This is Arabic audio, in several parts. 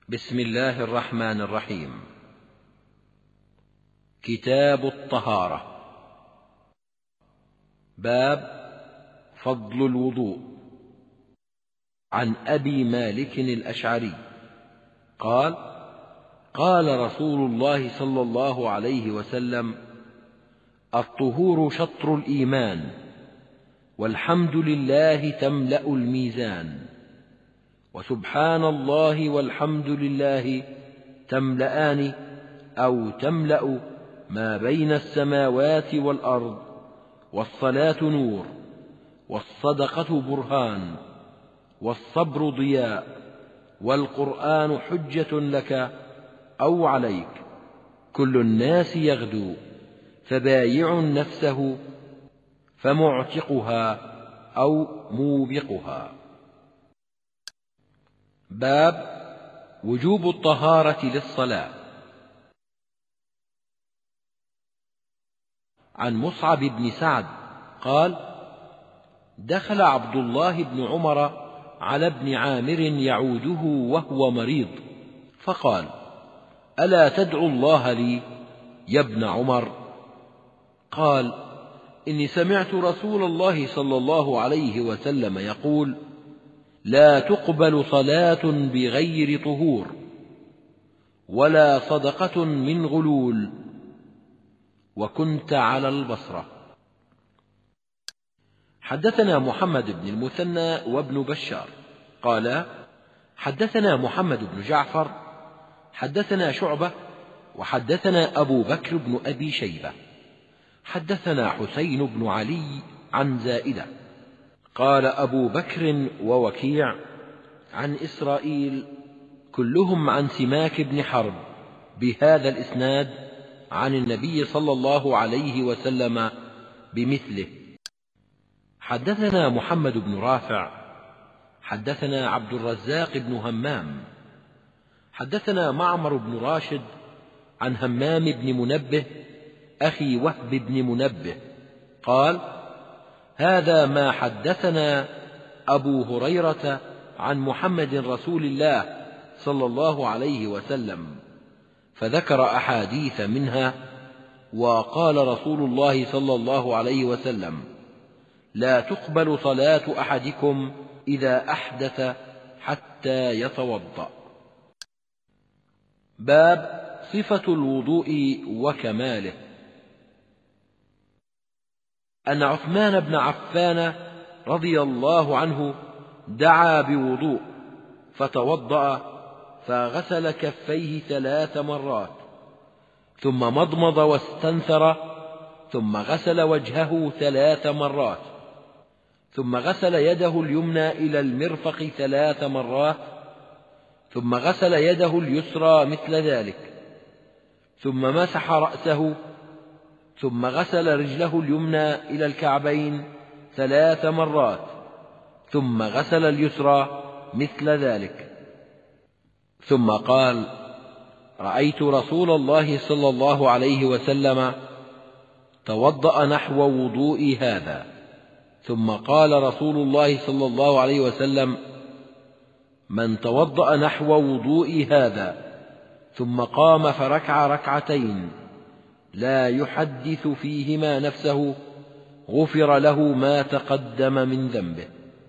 بسم الله الرحمن الرحيم. كتاب الطهارة. باب فضل الوضوء. عن أبي مالك الأشعري قال: قال رسول الله صلى الله عليه وسلم: الطهور شطر الإيمان، والحمد لله تملأ الميزان، وسبحان الله والحمد لله تملأان أو تملأ ما بين السماوات والأرض، والصلاة نور، والصدقة برهان، والصبر ضياء، والقرآن حجة لك أو عليك، كل الناس يغدو، فبايع نفسه فمعتقها أو موبقها. باب وجوب الطهارة للصلاة. عن مصعب بن سعد قال: دخل عبد الله بن عمر على ابن عامر يعوده وهو مريض، فقال: ألا تدعو الله لي يا ابن عمر؟ قال: إني سمعت رسول الله صلى الله عليه وسلم يقول: لا تقبل صلاة بغير طهور، ولا صدقة من غلول، وكنت على البصرة. حدثنا محمد بن المثنى وابن بشار قال: حدثنا محمد بن جعفر حدثنا شعبة، وحدثنا أبو بكر بن أبي شيبة حدثنا حسين بن علي عن زائدة قال أبو بكر ووكيع عن إسرائيل كلهم عن سماك بن حرب بهذا الإسناد عن النبي صلى الله عليه وسلم بمثله. حدثنا محمد بن رافع حدثنا عبد الرزاق بن همام حدثنا معمر بن راشد عن همام بن منبه أخي وهب بن منبه قال: هذا ما حدثنا أبو هريرة عن محمد رسول الله صلى الله عليه وسلم، فذكر أحاديث منها، وقال رسول الله صلى الله عليه وسلم: لا تقبل صلاة أحدكم إذا أحدث حتى يتوضأ. باب صفة الوضوء وكماله. أن عثمان بن عفان رضي الله عنه دعا بوضوء فتوضأ، فغسل كفيه 3 مرات، ثم مضمض واستنثر، ثم غسل وجهه 3 مرات، ثم غسل يده اليمنى إلى المرفق 3 مرات، ثم غسل يده اليسرى مثل ذلك، ثم مسح رأسه، ثم غسل رجله اليمنى إلى الكعبين 3 مرات، ثم غسل اليسرى مثل ذلك، ثم قال: رأيت رسول الله صلى الله عليه وسلم توضأ نحو وضوئي هذا. ثم قال رسول الله صلى الله عليه وسلم: من توضأ نحو وضوئي هذا ثم قام فركع ركعتين لا يحدث فيهما نفسه غفر له ما تقدم من ذنبه.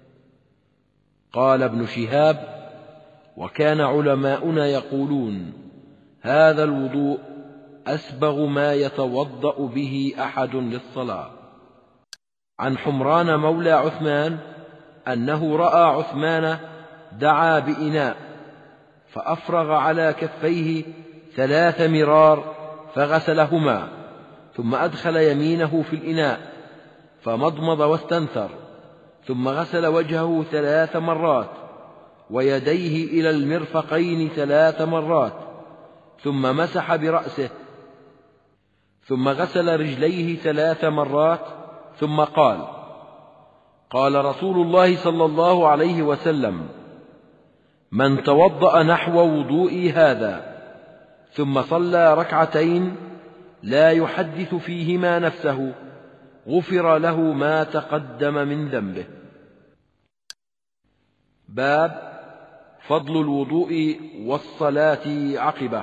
قال ابن شهاب: وكان علماؤنا يقولون: هذا الوضوء أسبغ ما يتوضأ به أحد للصلاة. عن حمران مولى عثمان أنه رأى عثمان دعا بإناء فأفرغ على كفيه 3 مرار فغسلهما، ثم أدخل يمينه في الإناء فمضمض واستنثر، ثم غسل وجهه 3 مرات، ويديه إلى المرفقين 3 مرات، ثم مسح برأسه، ثم غسل رجليه 3 مرات، ثم قال: قال رسول الله صلى الله عليه وسلم: من توضأ نحو وضوئي هذا ثم صلى ركعتين لا يحدث فيهما نفسه غفر له ما تقدم من ذنبه. باب فضل الوضوء والصلاة عقبه.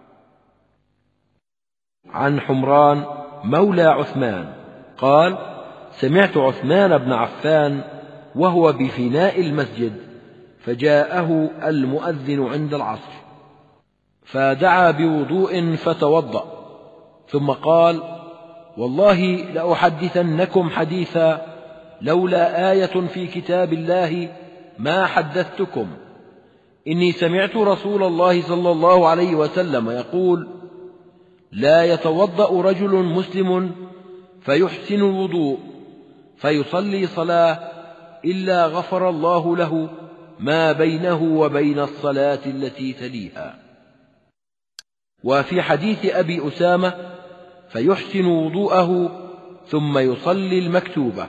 عن حمران مولى عثمان قال: سمعت عثمان بن عفان وهو بفناء المسجد، فجاءه المؤذن عند العصر، فدعا بوضوء فتوضأ، ثم قال: والله لأحدثنكم حديثا لولا آية في كتاب الله ما حدثتكم. إني سمعت رسول الله صلى الله عليه وسلم يقول: لا يتوضأ رجل مسلم فيحسن الوضوء فيصلي صلاة إلا غفر الله له ما بينه وبين الصلاة التي تليها. وفي حديث أبي أسامة: فيحسن وضوءه ثم يصلي المكتوبة.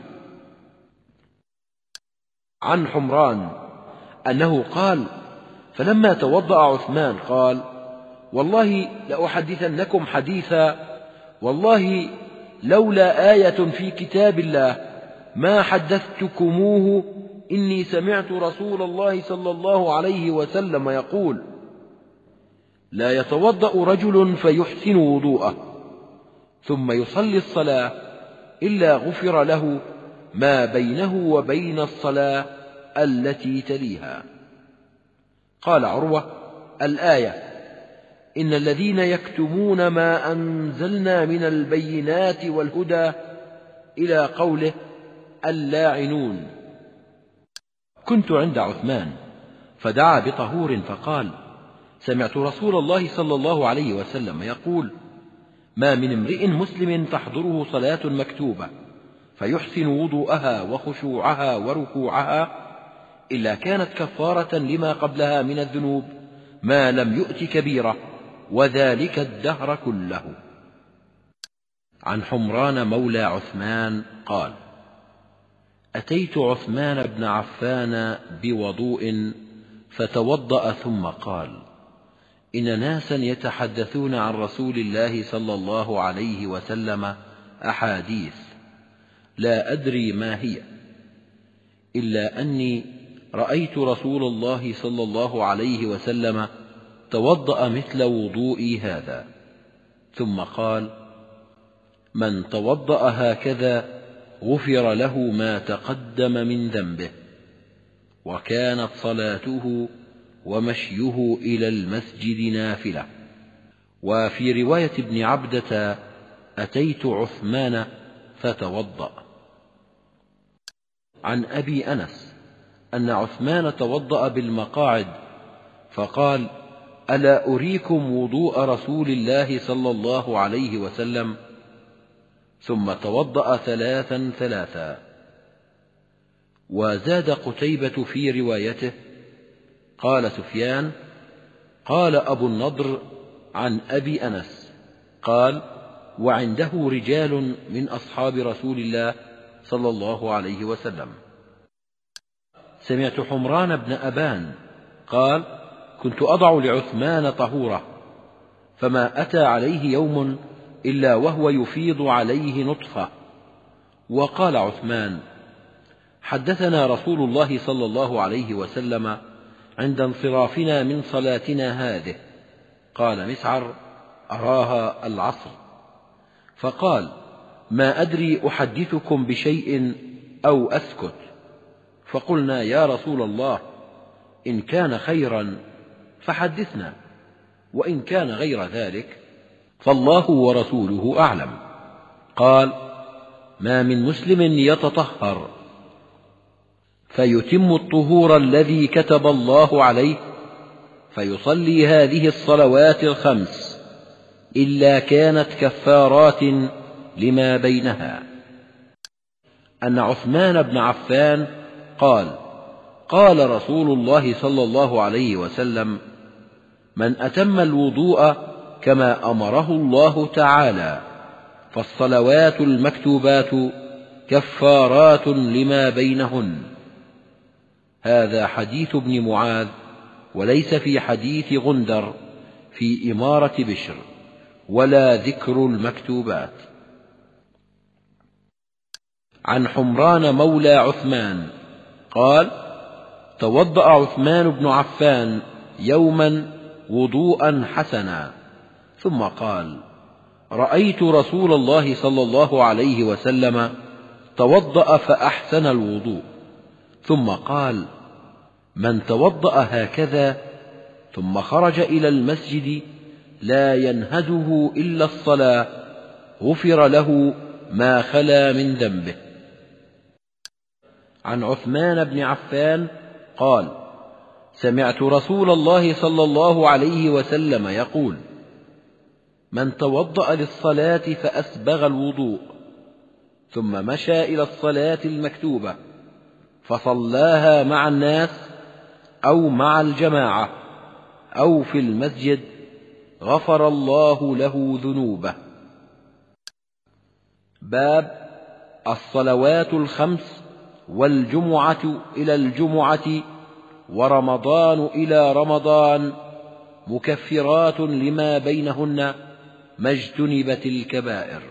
عن حمران أنه قال: فلما توضأ عثمان قال: والله لأحدثنكم حديثا والله لولا آية في كتاب الله ما حدثتكموه. إني سمعت رسول الله صلى الله عليه وسلم يقول: لا يتوضأ رجل فيحسن وضوءه ثم يصلي الصلاة إلا غفر له ما بينه وبين الصلاة التي تليها. قال عروة: الآية: إن الذين يكتمون ما أنزلنا من البينات والهدى إلى قوله: اللاعنون. كنت عند عثمان فدعا بطهور فقال: سمعت رسول الله صلى الله عليه وسلم يقول: ما من امرئ مسلم تحضره صلاة مكتوبة فيحسن وضوءها وخشوعها وركوعها إلا كانت كفارة لما قبلها من الذنوب ما لم يؤت كبيرة، وذلك الدهر كله. عن حمران مولى عثمان قال: أتيت عثمان بن عفان بوضوء فتوضأ ثم قال: إن ناسا يتحدثون عن رسول الله صلى الله عليه وسلم أحاديث لا أدري ما هي، إلا أني رأيت رسول الله صلى الله عليه وسلم توضأ مثل وضوئي هذا، ثم قال: من توضأ هكذا غفر له ما تقدم من ذنبه. وكانت صلاته ومشيه إلى المسجد نافلة. وفي رواية ابن عبدة: أتيت عثمان فتوضأ. عن أبي أنس أن عثمان توضأ بالمقاعد فقال: ألا أريكم وضوء رسول الله صلى الله عليه وسلم؟ ثم توضأ ثلاثا ثلاثا. وزاد قتيبة في روايته: قال سفيان: قال أبو النضر عن أبي أنس قال: وعنده رجال من أصحاب رسول الله صلى الله عليه وسلم. سمعت حمران بن أبان قال: كنت أضع لعثمان طهورة، فما أتى عليه يوم إلا وهو يفيض عليه نطفة. وقال عثمان: حدثنا رسول الله صلى الله عليه وسلم عند انصرافنا من صلاتنا هذه. قال مسعر: أراها العصر. فقال: ما أدري أحدثكم بشيء أو أسكت. فقلنا: يا رسول الله، إن كان خيرا فحدثنا، وإن كان غير ذلك فالله ورسوله أعلم. قال: ما من مسلم يتطهر فيتم الطهور الذي كتب الله عليه فيصلي هذه الصلوات الخمس إلا كانت كفارات لما بينها. أن عثمان بن عفان قال: قال رسول الله صلى الله عليه وسلم: من أتم الوضوء كما أمره الله تعالى فالصلوات المكتوبات كفارات لما بينهن. هذا حديث ابن معاذ، وليس في حديث غندر في إمارة بشر، ولا ذكر المكتوبات. عن حمران مولى عثمان قال: توضأ عثمان بن عفان يوما وضوءا حسنا، ثم قال: رأيت رسول الله صلى الله عليه وسلم توضأ فأحسن الوضوء. ثم قال: من توضأ هكذا ثم خرج إلى المسجد لا ينهزه إلا الصلاة غفر له ما خلا من ذنبه. عن عثمان بن عفان قال: سمعت رسول الله صلى الله عليه وسلم يقول: من توضأ للصلاة فأسبغ الوضوء ثم مشى إلى الصلاة المكتوبة فصلاها مع الناس أو مع الجماعة أو في المسجد غفر الله له ذنوبه. باب الصلوات الخمس والجمعة إلى الجمعة ورمضان إلى رمضان مكفرات لما بينهن ما اجتنبت الكبائر.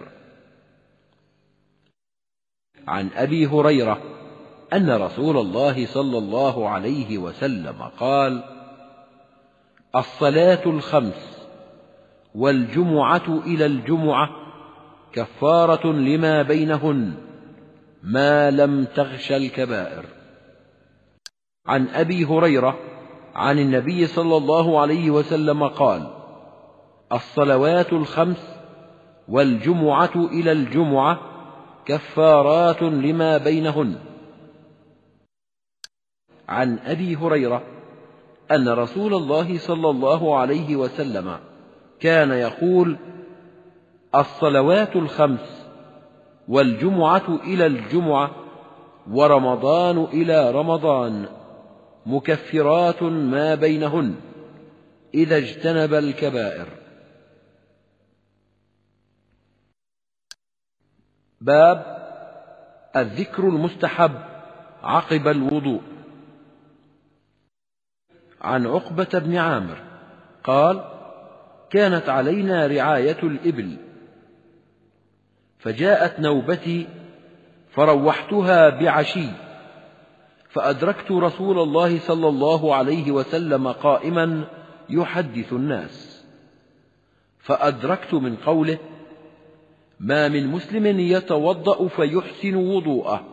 عن أبي هريرة أن رسول الله صلى الله عليه وسلم قال: الصلاة الخمس والجمعة إلى الجمعة كفارة لما بينهن ما لم تغش الكبائر. عن أبي هريرة عن النبي صلى الله عليه وسلم قال: الصلوات الخمس والجمعة إلى الجمعة كفارات لما بينهن. عن أبي هريرة أن رسول الله صلى الله عليه وسلم كان يقول: الصلوات الخمس والجمعة إلى الجمعة ورمضان إلى رمضان مكفرات ما بينهن إذا اجتنب الكبائر. باب الذكر المستحب عقب الوضوء. عن عقبة بن عامر قال: كانت علينا رعاية الإبل، فجاءت نوبتي فروحتها بعشي، فأدركت رسول الله صلى الله عليه وسلم قائما يحدث الناس، فأدركت من قوله: ما من مسلم يتوضأ فيحسن وضوءه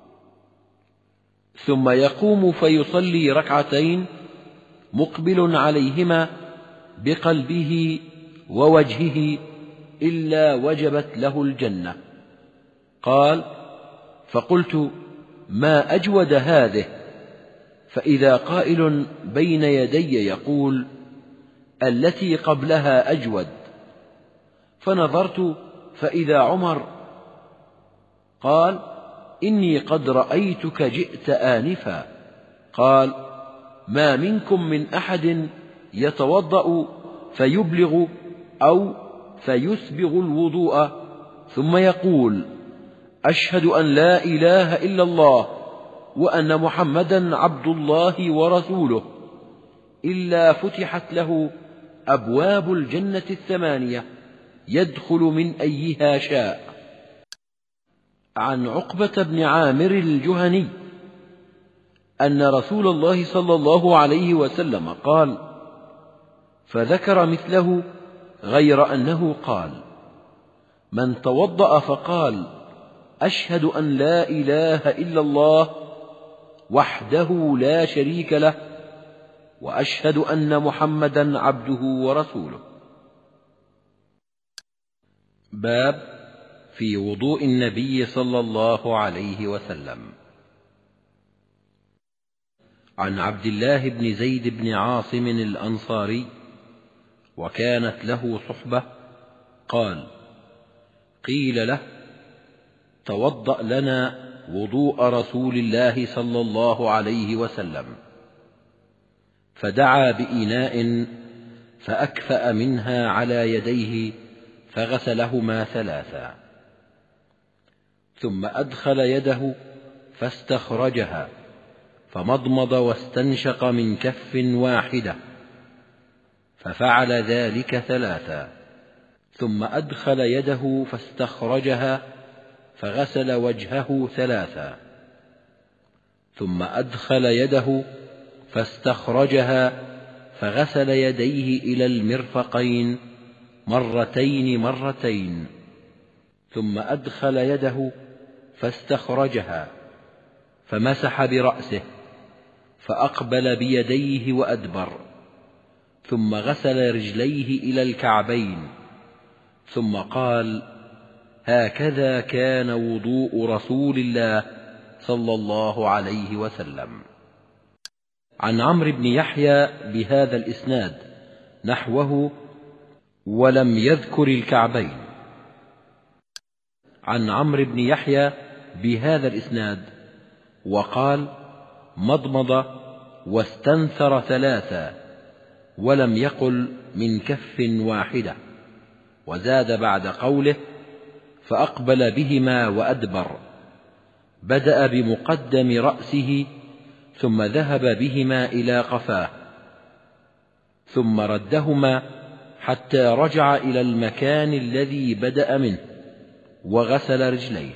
ثم يقوم فيصلي ركعتين مقبل عليهما بقلبه ووجهه إلا وجبت له الجنة. قال: فقلت: ما أجود هذه؟ فإذا قائل بين يدي يقول: التي قبلها أجود. فنظرت فإذا عمر. قال: إني قد رأيتك جئت آنفا. قال: ما منكم من أحد يتوضأ فيبلغ أو فيسبغ الوضوء ثم يقول: أشهد أن لا إله إلا الله وأن محمدا عبد الله ورسوله، إلا فتحت له أبواب الجنة الثمانية يدخل من أيها شاء. عن عقبة بن عامر الجهني أن رسول الله صلى الله عليه وسلم قال، فذكر مثله غير أنه قال: من توضأ فقال: أشهد أن لا إله إلا الله وحده لا شريك له وأشهد أن محمدا عبده ورسوله. باب في وضوء النبي صلى الله عليه وسلم. عن عبد الله بن زيد بن عاصم الأنصاري وكانت له صحبة قال: قيل له: توضأ لنا وضوء رسول الله صلى الله عليه وسلم، فدعا بإناء فأكفأ منها على يديه فغسلهما ثلاثا، ثم أدخل يده فاستخرجها فمضمض واستنشق من كف واحدة، ففعل ذلك ثلاثا، ثم أدخل يده فاستخرجها فغسل وجهه ثلاثا، ثم أدخل يده فاستخرجها فغسل يديه إلى المرفقين مرتين ثم أدخل يده فاستخرجها فمسح برأسه فأقبل بيديه وأدبر، ثم غسل رجليه إلى الكعبين، ثم قال: هكذا كان وضوء رسول الله صلى الله عليه وسلم. عن عمرو بن يحيى بهذا الإسناد نحوه ولم يذكر الكعبين. عن عمرو بن يحيى بهذا الإسناد وقال: مضمض واستنثر 3 ولم يقل من كف واحدة، وزاد بعد قوله: فأقبل بهما وأدبر، بدأ بمقدم رأسه ثم ذهب بهما إلى قفاه ثم ردهما حتى رجع إلى المكان الذي بدأ منه وغسل رجليه.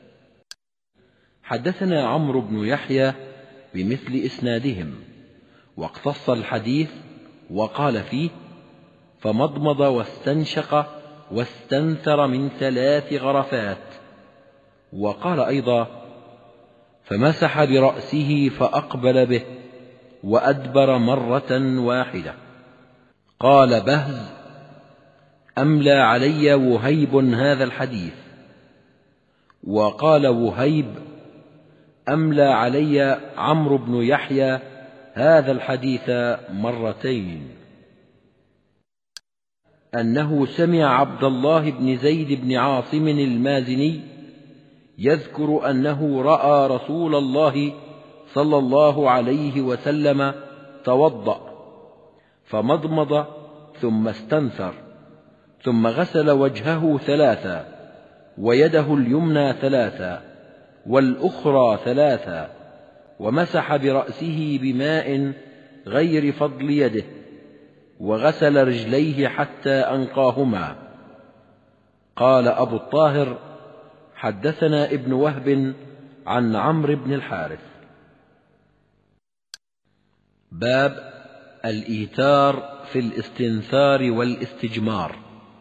حدثنا عمرو بن يحيى بمثل إسنادهم، واقتص الحديث وقال فيه: فمضمض واستنشق واستنثر من 3 غرفات، وقال أيضا: فمسح برأسه فأقبل به وأدبر مرة واحدة. قال بهز: أملى علي وهيب هذا الحديث. وقال وهيب: أملى علي عمرو بن يحيى هذا الحديث 2 أنه سمع عبد الله بن زيد بن عاصم المازني يذكر أنه رأى رسول الله صلى الله عليه وسلم توضأ فمضمض ثم استنثر، ثم غسل وجهه 3 ويده اليمنى 3 والأخرى 3 ومسح برأسه بماء غير فضل يده وغسل رجليه حتى أنقاهما. قال أبو الطاهر: حدثنا ابن وهب عن عمرو بن الحارث. باب الإيتار في الاستنثار والاستجمار.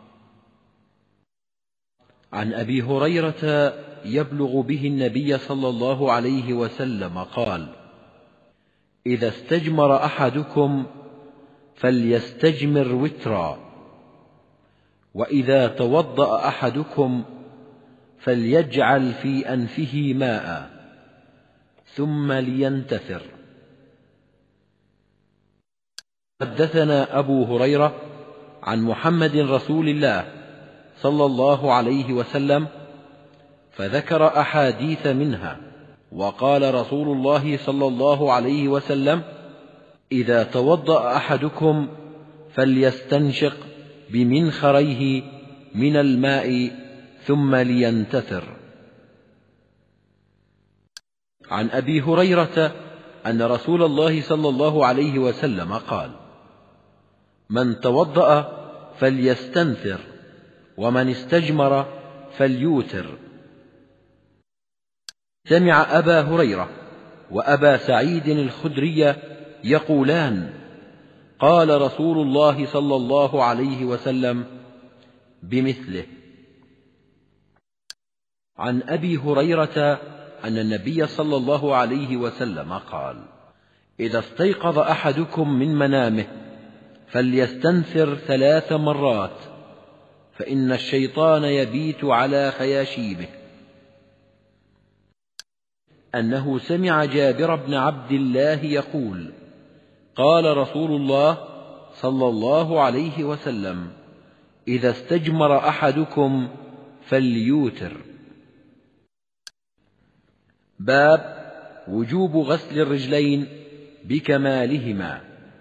عن أبي هريرة يبلغ به النبي صلى الله عليه وسلم قال: إذا استجمر أحدكم فليستجمر وترا، وإذا توضأ أحدكم فليجعل في أنفه ماء ثم لينتثر. حدثنا أبو هريرة عن محمد رسول الله صلى الله عليه وسلم فذكر أحاديث منها، وقال رسول الله صلى الله عليه وسلم: إذا توضأ أحدكم فليستنشق بمنخريه من الماء ثم لينتثر. عن أبي هريرة أن رسول الله صلى الله عليه وسلم قال: من توضأ فليستنثر، ومن استجمر فليوتر. سمع أبا هريرة وأبا سعيد الخدري يقولان: قال رسول الله صلى الله عليه وسلم بمثله. عن أبي هريرة أن النبي صلى الله عليه وسلم قال: إذا استيقظ أحدكم من منامه فليستنثر 3 مرات، فإن الشيطان يبيت على خياشيمه. أنه سمع جابر بن عبد الله يقول: قال رسول الله صلى الله عليه وسلم: إذا استجمر أحدكم فليوتر. باب وجوب غسل الرجلين بكمالهما.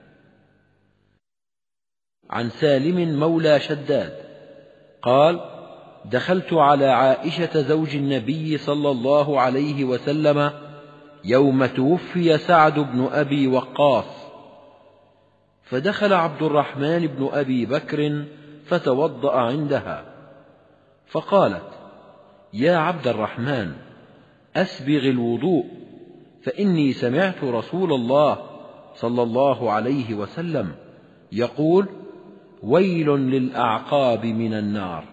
عن سالم مولى شداد قال: دخلت على عائشة زوج النبي صلى الله عليه وسلم يوم توفي سعد بن أبي وقاص، فدخل عبد الرحمن بن أبي بكر فتوضأ عندها، فقالت: يا عبد الرحمن، أسبغ الوضوء، فإني سمعت رسول الله صلى الله عليه وسلم يقول: ويل للأعقاب من النار.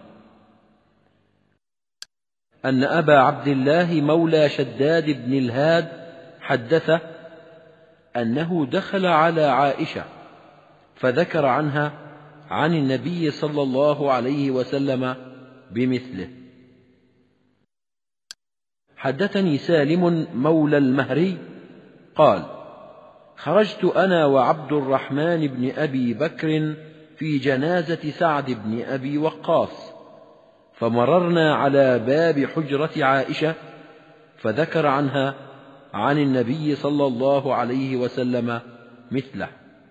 أن أبا عبد الله مولى شداد بن الهاد حدثه أنه دخل على عائشة فذكر عنها عن النبي صلى الله عليه وسلم بمثله. حدثني سالم مولى المهري قال: خرجت أنا وعبد الرحمن بن أبي بكر في جنازة سعد بن أبي وقاص، فمررنا على باب حجرة عائشة فذكر عنها عن النبي صلى الله عليه وسلم مثله.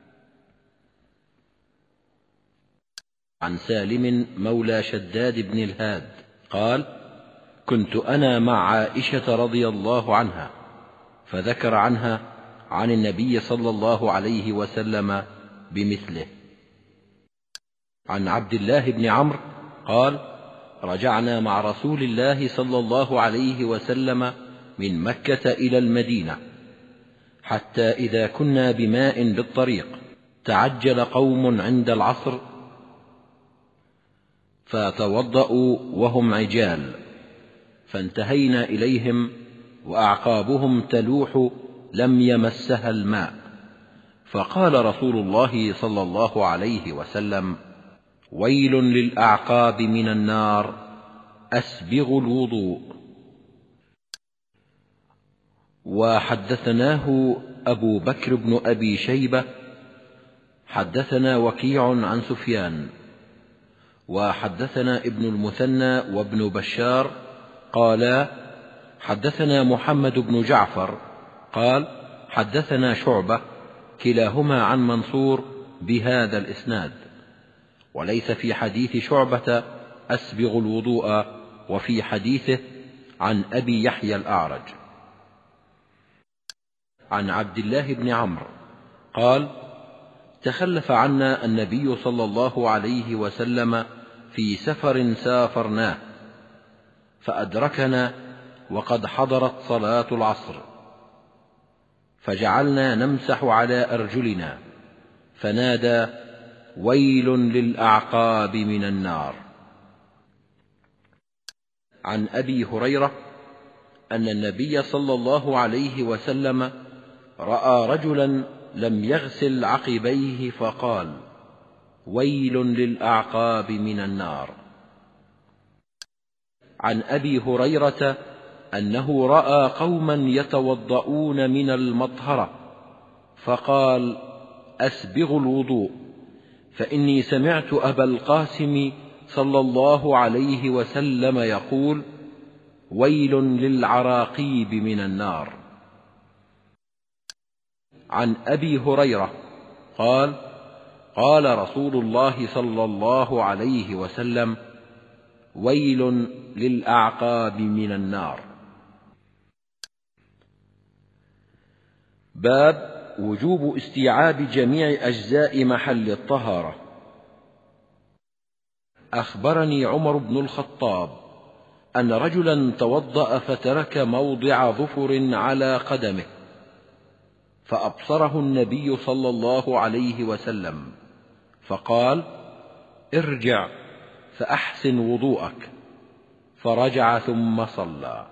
عن سالم مولى شداد بن الهاد قال: كنت أنا مع عائشة رضي الله عنها فذكر عنها عن النبي صلى الله عليه وسلم بمثله. عن عبد الله بن عمرو قال: رجعنا مع رسول الله صلى الله عليه وسلم من مكة إلى المدينة، حتى إذا كنا بماء بالطريق تعجل قوم عند العصر فتوضأوا وهم عجال، فانتهينا إليهم وأعقابهم تلوح لم يمسها الماء، فقال رسول الله صلى الله عليه وسلم: ويل للأعقاب من النار، أسبغوا الوضوء. وحدثناه أبو بكر بن أبي شيبة حدثنا وكيع عن سفيان، وحدثنا ابن المثنى وابن بشار قالا: حدثنا محمد بن جعفر قال: حدثنا شعبة، كلاهما عن منصور بهذا الإسناد، وليس في حديث شعبة أسبغ الوضوء، وفي حديثه عن أبي يحيى الأعرج. عن عبد الله بن عمرو قال: تخلف عنا النبي صلى الله عليه وسلم في سفر سافرناه، فأدركنا وقد حضرت صلاة العصر، فجعلنا نمسح على أرجلنا، فنادى: ويل للأعقاب من النار. عن أبي هريرة أن النبي صلى الله عليه وسلم رأى رجلا لم يغسل عقبيه فقال: ويل للأعقاب من النار. عن أبي هريرة أنه رأى قوما يتوضؤون من المطهرة فقال: أسبغوا الوضوء، فإني سمعت أبا القاسم صلى الله عليه وسلم يقول: ويل للعراقيب من النار. عن أبي هريرة قال: قال رسول الله صلى الله عليه وسلم: ويل للأعقاب من النار. باب وجوب استيعاب جميع أجزاء محل الطهارة. أخبرني عمر بن الخطاب أن رجلا توضأ فترك موضع ظفر على قدمه، فأبصره النبي صلى الله عليه وسلم فقال: ارجع فأحسن وضوءك، فرجع ثم صلى.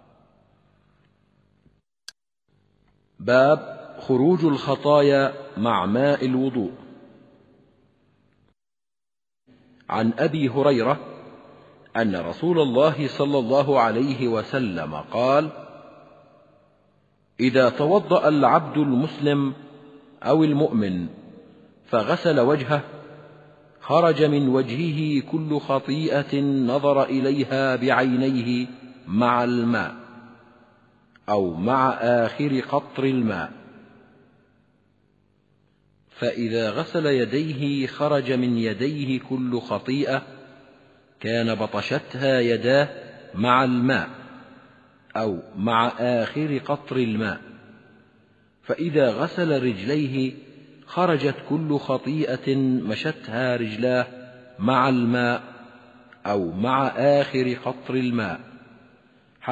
باب خروج الخطايا مع ماء الوضوء. عن أبي هريرة أن رسول الله صلى الله عليه وسلم قال: إذا توضأ العبد المسلم أو المؤمن فغسل وجهه، خرج من وجهه كل خطيئة نظر إليها بعينيه مع الماء أو مع آخر قطر الماء، فإذا غسل يديه خرج من يديه كل خطيئة كان بطشتها يداه مع الماء أو مع آخر قطر الماء، فإذا غسل رجليه خرجت كل خطيئة مشتها رجلاه مع الماء أو مع آخر قطر الماء،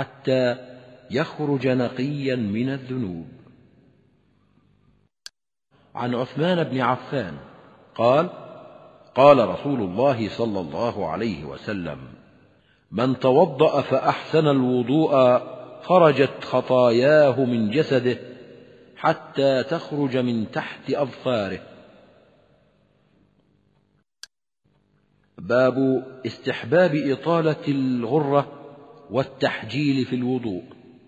حتى يخرج نقيا من الذنوب. عن عثمان بن عفان قال: قال رسول الله صلى الله عليه وسلم: من توضأ فأحسن الوضوء خرجت خطاياه من جسده حتى تخرج من تحت أظفاره. باب استحباب إطالة الغرة والتحجيل في الوضوء.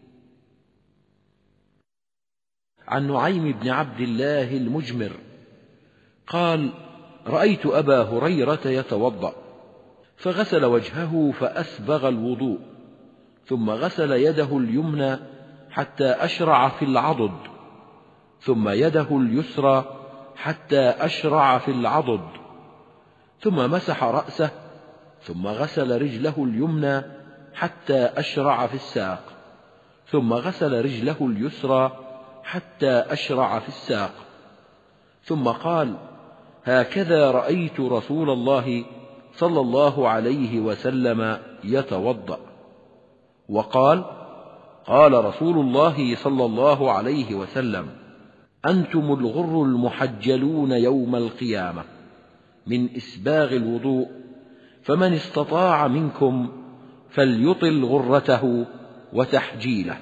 عن نعيم بن عبد الله المجمر قال: رأيت أبا هريرة يتوضأ فغسل وجهه فأسبغ الوضوء، ثم غسل يده اليمنى حتى أشرع في العضد، ثم يده اليسرى حتى أشرع في العضد، ثم مسح رأسه، ثم غسل رجله اليمنى حتى أشرع في الساق، ثم غسل رجله اليسرى حتى أشرع في الساق، ثم قال: هكذا رأيت رسول الله صلى الله عليه وسلم يتوضأ. وقال: قال رسول الله صلى الله عليه وسلم: أنتم الغر المحجلون يوم القيامة من إسباغ الوضوء، فمن استطاع منكم فليطل غرته وتحجيله.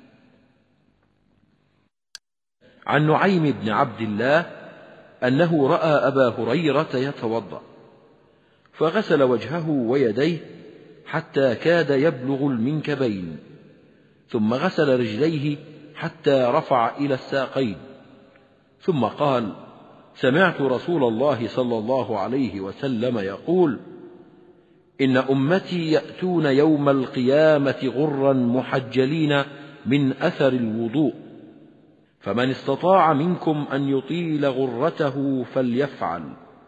عن نعيم بن عبد الله أنه رأى أبا هريرة يتوضأ فغسل وجهه ويديه حتى كاد يبلغ المنكبين، ثم غسل رجليه حتى رفع إلى الساقين، ثم قال: سمعت رسول الله صلى الله عليه وسلم يقول: إن أمتي يأتون يوم القيامة غرا محجلين من أثر الوضوء، فمن استطاع منكم أن يطيل غرته فليفعل.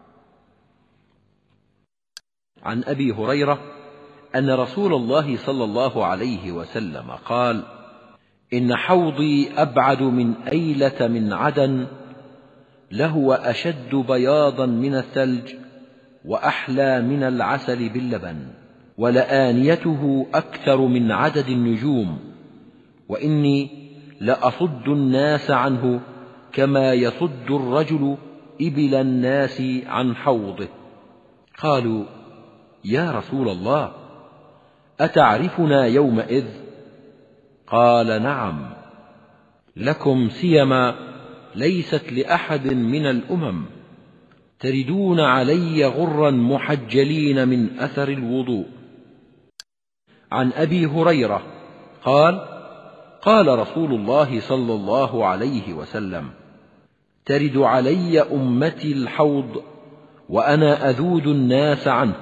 عن أبي هريرة أن رسول الله صلى الله عليه وسلم قال: إن حوضي أبعد من أيلة من عدن، لهو أشد بياضا من الثلج وأحلى من العسل باللبن، ولآنيته أكثر من عدد النجوم، وإني لأصد الناس عنه كما يصد الرجل إبل الناس عن حوضه. قالوا: يا رسول الله، أتعرفنا يومئذ؟ قال: نعم، لكم سيما ليست لأحد من الأمم، تردون علي غرا محجلين من أثر الوضوء. عن أبي هريرة قال: قال رسول الله صلى الله عليه وسلم: ترد علي أمتي الحوض وأنا أذود الناس عنه،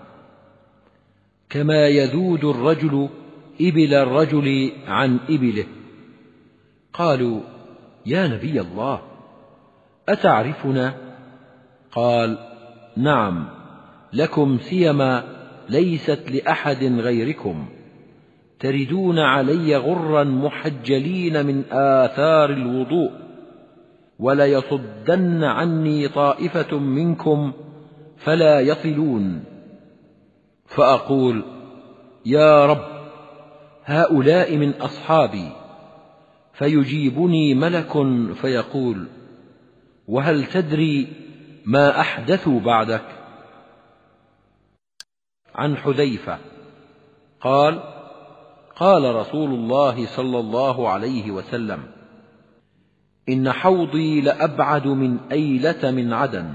كما يذود الرجل إبل الرجل عن إبله. قالوا: يا نبي الله، أتعرفنا؟ قال: نعم، لكم سيما ليست لأحد غيركم، تردون علي غرا محجلين من آثار الوضوء، وليصدن عني طائفة منكم فلا يصلون، فأقول: يا رب، هؤلاء من أصحابي، فيجيبني ملك فيقول: وهل تدري ما أحدثوا بعدك؟ عن حذيفة قال: قال رسول الله صلى الله عليه وسلم: إن حوضي لأبعد من أيلة من عدن،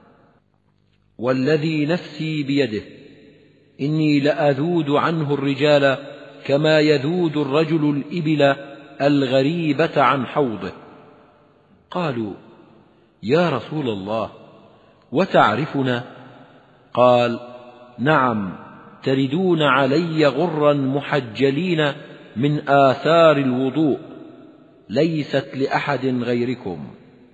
والذي نفسي بيده إني لأذود عنه الرجال كما يذود الرجل الإبل الغريبة عن حوضه. قالوا: يا رسول الله، وتعرفنا؟ قال: نعم، تردون علي غرا محجلين من آثار الوضوء، ليست لأحد غيركم.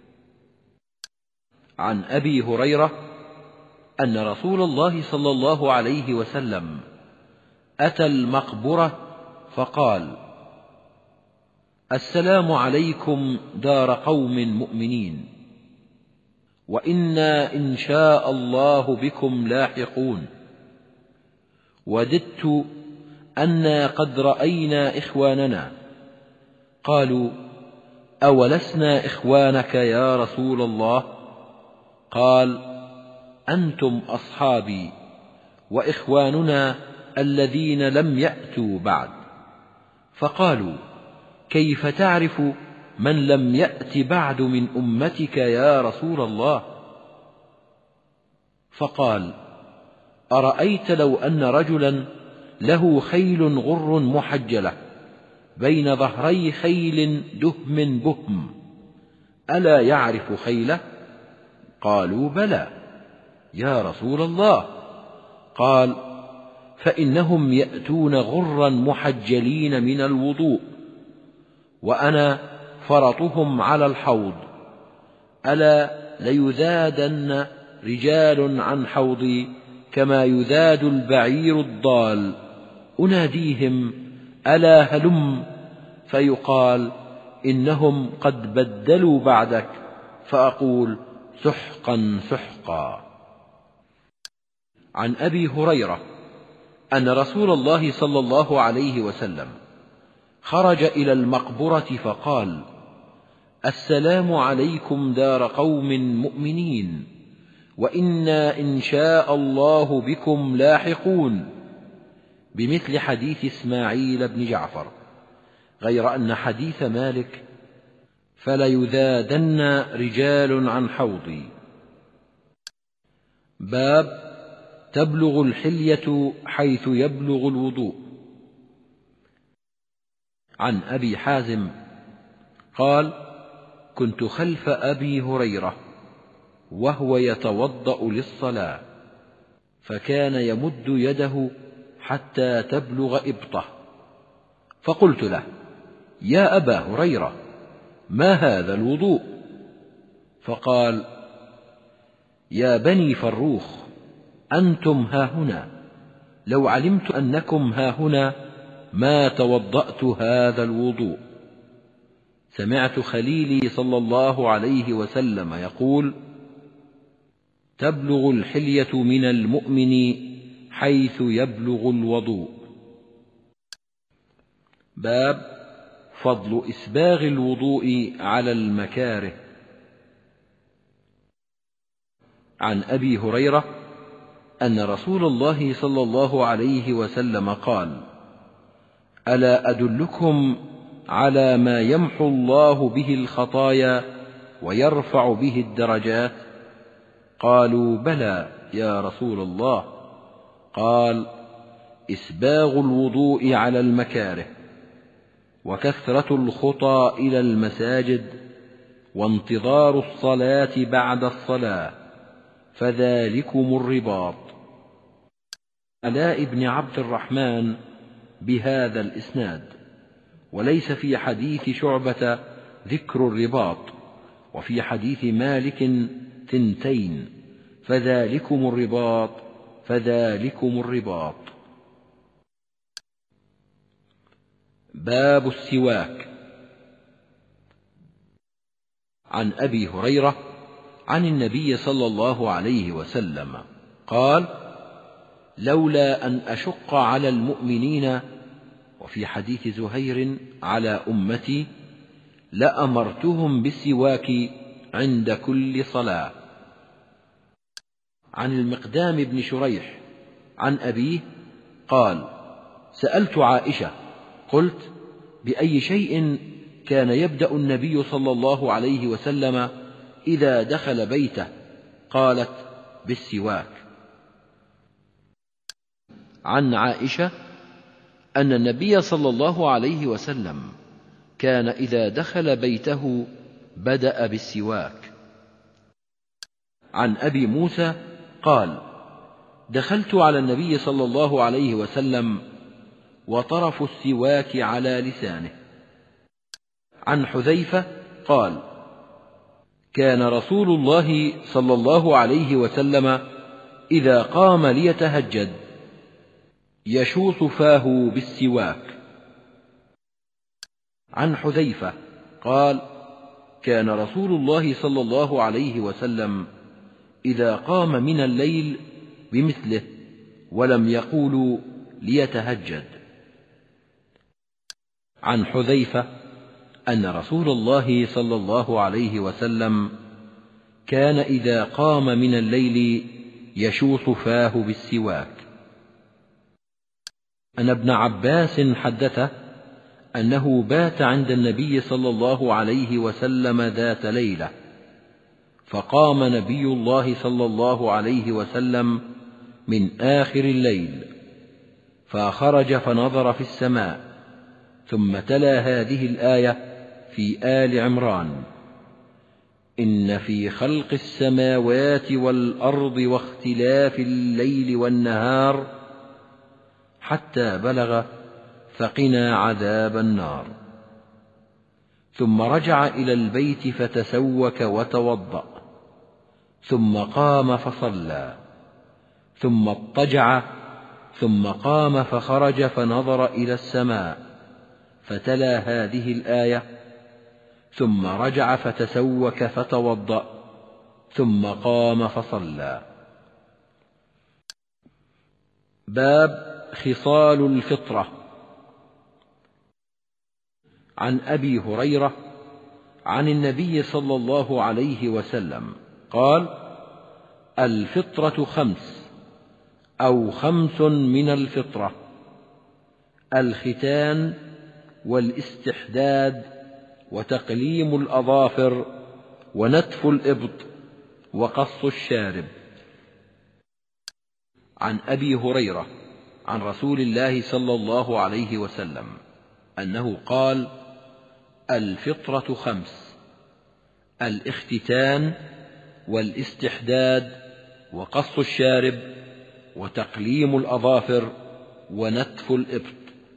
عن أبي هريرة أن رسول الله صلى الله عليه وسلم أتى المقبرة فقال: السلام عليكم دار قوم مؤمنين، وإنا إن شاء الله بكم لاحقون. وددت أنا قد رأينا إخواننا. قالوا: أولسنا إخوانك يا رسول الله؟ قال: أنتم أصحابي وإخواننا الذين لم يأتوا بعد. فقالوا: كيف تعرف من لم يأت بعد من أمتك يا رسول الله؟ فقال: أرأيت لو أن رجلا له خيل غر محجلة بين ظهري خيل دهم بهم، ألا يعرف خيله؟ قالوا: بلى يا رسول الله. قال: فإنهم يأتون غرا محجلين من الوضوء، وأنا فرطهم على الحوض، ألا ليذادن رجال عن حوضي كما يذاد البعير الضال، أناديهم: ألا هلم، فيقال: إنهم قد بدلوا بعدك، فأقول: سحقا سحقا. عن أبي هريرة أن رسول الله صلى الله عليه وسلم خرج إلى المقبرة فقال: السلام عليكم دار قوم مؤمنين، وإنا إن شاء الله بكم لاحقون، بمثل حديث إسماعيل بن جعفر، غير أن حديث مالك: فليذادن رجال عن حوضي. باب تبلغ الحلية حيث يبلغ الوضوء. عن أبي حازم قال: كنت خلف أبي هريرة وهو يتوضأ للصلاة، فكان يمد يده حتى تبلغ إبطه، فقلت له: يا أبا هريرة، ما هذا الوضوء؟ فقال: يا بني فروخ، أنتم هاهنا، لو علمت أنكم هاهنا ما توضأت هذا الوضوء. سمعت خليلي صلى الله عليه وسلم يقول: تبلغ الحلية من المؤمن حيث يبلغ الوضوء. باب فضل إسباغ الوضوء على المكاره. عن أبي هريرة أن رسول الله صلى الله عليه وسلم قال: ألا أدلكم على ما يمحو الله به الخطايا ويرفع به الدرجات؟ قالوا: بلى يا رسول الله. قال: إسباغ الوضوء على المكاره، وكثرة الخطى إلى المساجد، وانتظار الصلاة بعد الصلاة، فذلكم الرباط. علاء بن عبد الرحمن بهذا الإسناد، وليس في حديث شعبة ذكر الرباط، وفي حديث مالك ثنتين: فذلكم الرباط، فذلكم الرباط. باب السواك. عن أبي هريرة عن النبي صلى الله عليه وسلم قال: لولا أن أشق على المؤمنين، وفي حديث زهير: على أمتي، لأمرتهم بالسواك عند كل صلاة. عن المقدام بن شريح عن أبيه قال: سألت عائشة قلت: بأي شيء كان يبدأ النبي صلى الله عليه وسلم إذا دخل بيته؟ قالت: بالسواك. عن عائشة أن النبي صلى الله عليه وسلم كان إذا دخل بيته بدأ بالسواك. عن أبي موسى قال: دخلت على النبي صلى الله عليه وسلم وطرف السواك على لسانه. عن حذيفة قال: كان رسول الله صلى الله عليه وسلم إذا قام ليتهجد يشوص فاه بالسواك. عن حذيفة قال: كان رسول الله صلى الله عليه وسلم إذا قام من الليل بمثله، ولم يقولوا ليتهجد. عن حذيفة أن رسول الله صلى الله عليه وسلم كان إذا قام من الليل يشوط فاه بالسواك. أن ابن عباس حدثه أنه بات عند النبي صلى الله عليه وسلم ذات ليلة، فقام نبي الله صلى الله عليه وسلم من آخر الليل، فخرج فنظر في السماء، ثم تلا هذه الآية في آل عمران: إن في خلق السماوات والأرض واختلاف الليل والنهار، حتى بلغ فقنا عذاب النار. ثم رجع إلى البيت فتسوك وتوضأ، ثم قام فصلى، ثم اضطجع، ثم قام فخرج فنظر إلى السماء فتلا هذه الآية، ثم رجع فتسوك فتوضأ، ثم قام فصلى. باب خصال الفطرة. عن أبي هريرة عن النبي صلى الله عليه وسلم قال: الفطرة 5 أو 5 من الفطرة: الختان، والاستحداد، وتقليم الأظافر، ونتف الإبط، وقص الشارب. عن أبي هريرة عن رسول الله صلى الله عليه وسلم أنه قال: الفطرة 5: الاختتان، والاستحداد، وقص الشارب، وتقليم الأظافر، ونتف الإبط.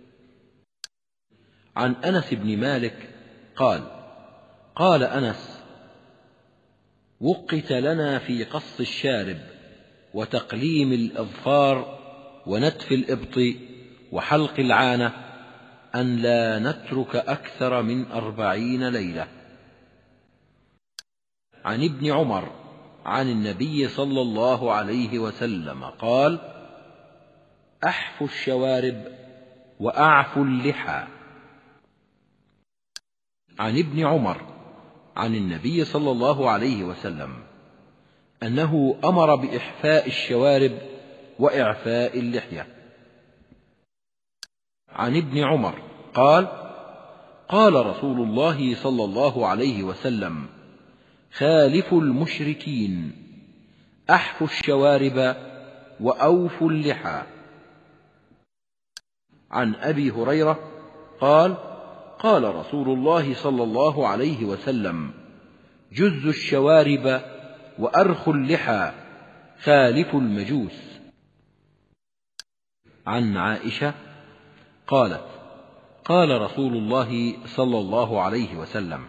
عن أنس بن مالك قال: قال أنس: وقت لنا في قص الشارب، وتقليم الأظفار، ونتف الإبط، وحلق العانة، أن لا نترك أكثر من 40 ليلة. عن ابن عمر عن النبي صلى الله عليه وسلم قال: أحفوا الشوارب، وأعفوا اللحى. عن ابن عمر عن النبي صلى الله عليه وسلم أنه أمر بإحفاء الشوارب وإعفاء اللحية. عن ابن عمر قال: قال رسول الله صلى الله عليه وسلم: خالفوا المشركين، أحفوا الشوارب، وأوفوا اللحى. عن أبي هريرة قال: قال رسول الله صلى الله عليه وسلم: جزوا الشوارب، وأرخوا اللحى، خالفوا المجوس. عن عائشة قالت: قال رسول الله صلى الله عليه وسلم: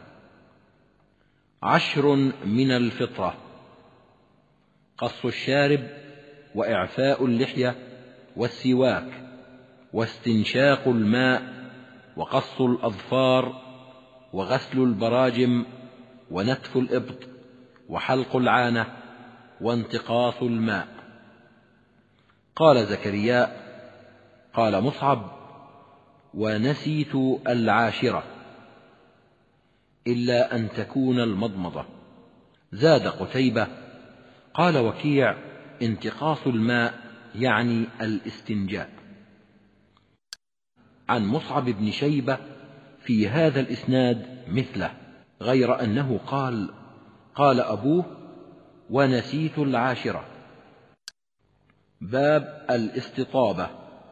10 من الفطرة: قص الشارب، وإعفاء اللحية، والسواك، واستنشاق الماء، وقص الأظفار، وغسل البراجم، ونتف الإبط، وحلق العانة، وانتقاص الماء. قال زكريا: قال مصعب: ونسيت 10 إلا أن تكون المضمضة. زاد قتيبة: قال وكيع: انتقاص الماء يعني الاستنجاء. عن مصعب بن شيبة في هذا الإسناد مثله، غير أنه قال: قال أبوه: ونسيت 10. باب الاستطابة.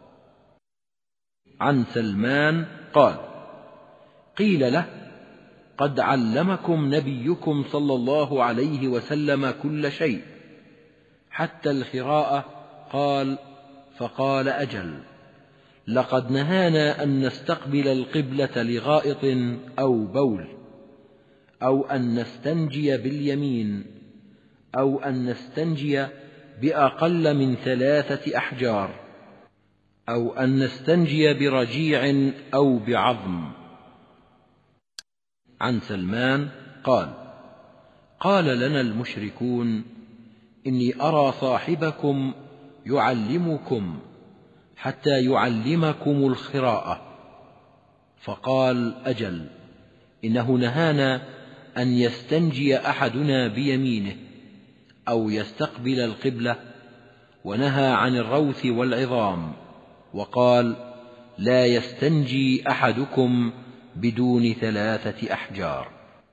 عن سلمان قال: قيل له: قد علمكم نبيكم صلى الله عليه وسلم كل شيء حتى الخراءة. قال: فقال: أجل، لقد نهانا أن نستقبل القبلة لغائط أو بول، أو أن نستنجي باليمين، أو أن نستنجي بأقل من 3 أحجار، أو أن نستنجي برجيع أو بعظم. عن سلمان قال: قال لنا المشركون: إني أرى صاحبكم يعلمكم حتى يعلمكم الخراءة. فقال: أجل، إنه نهانا أن يستنجي أحدنا بيمينه أو يستقبل القبلة، ونهى عن الروث والعظام، وقال: لا يستنجي أحدكم بدون 3 أحجار.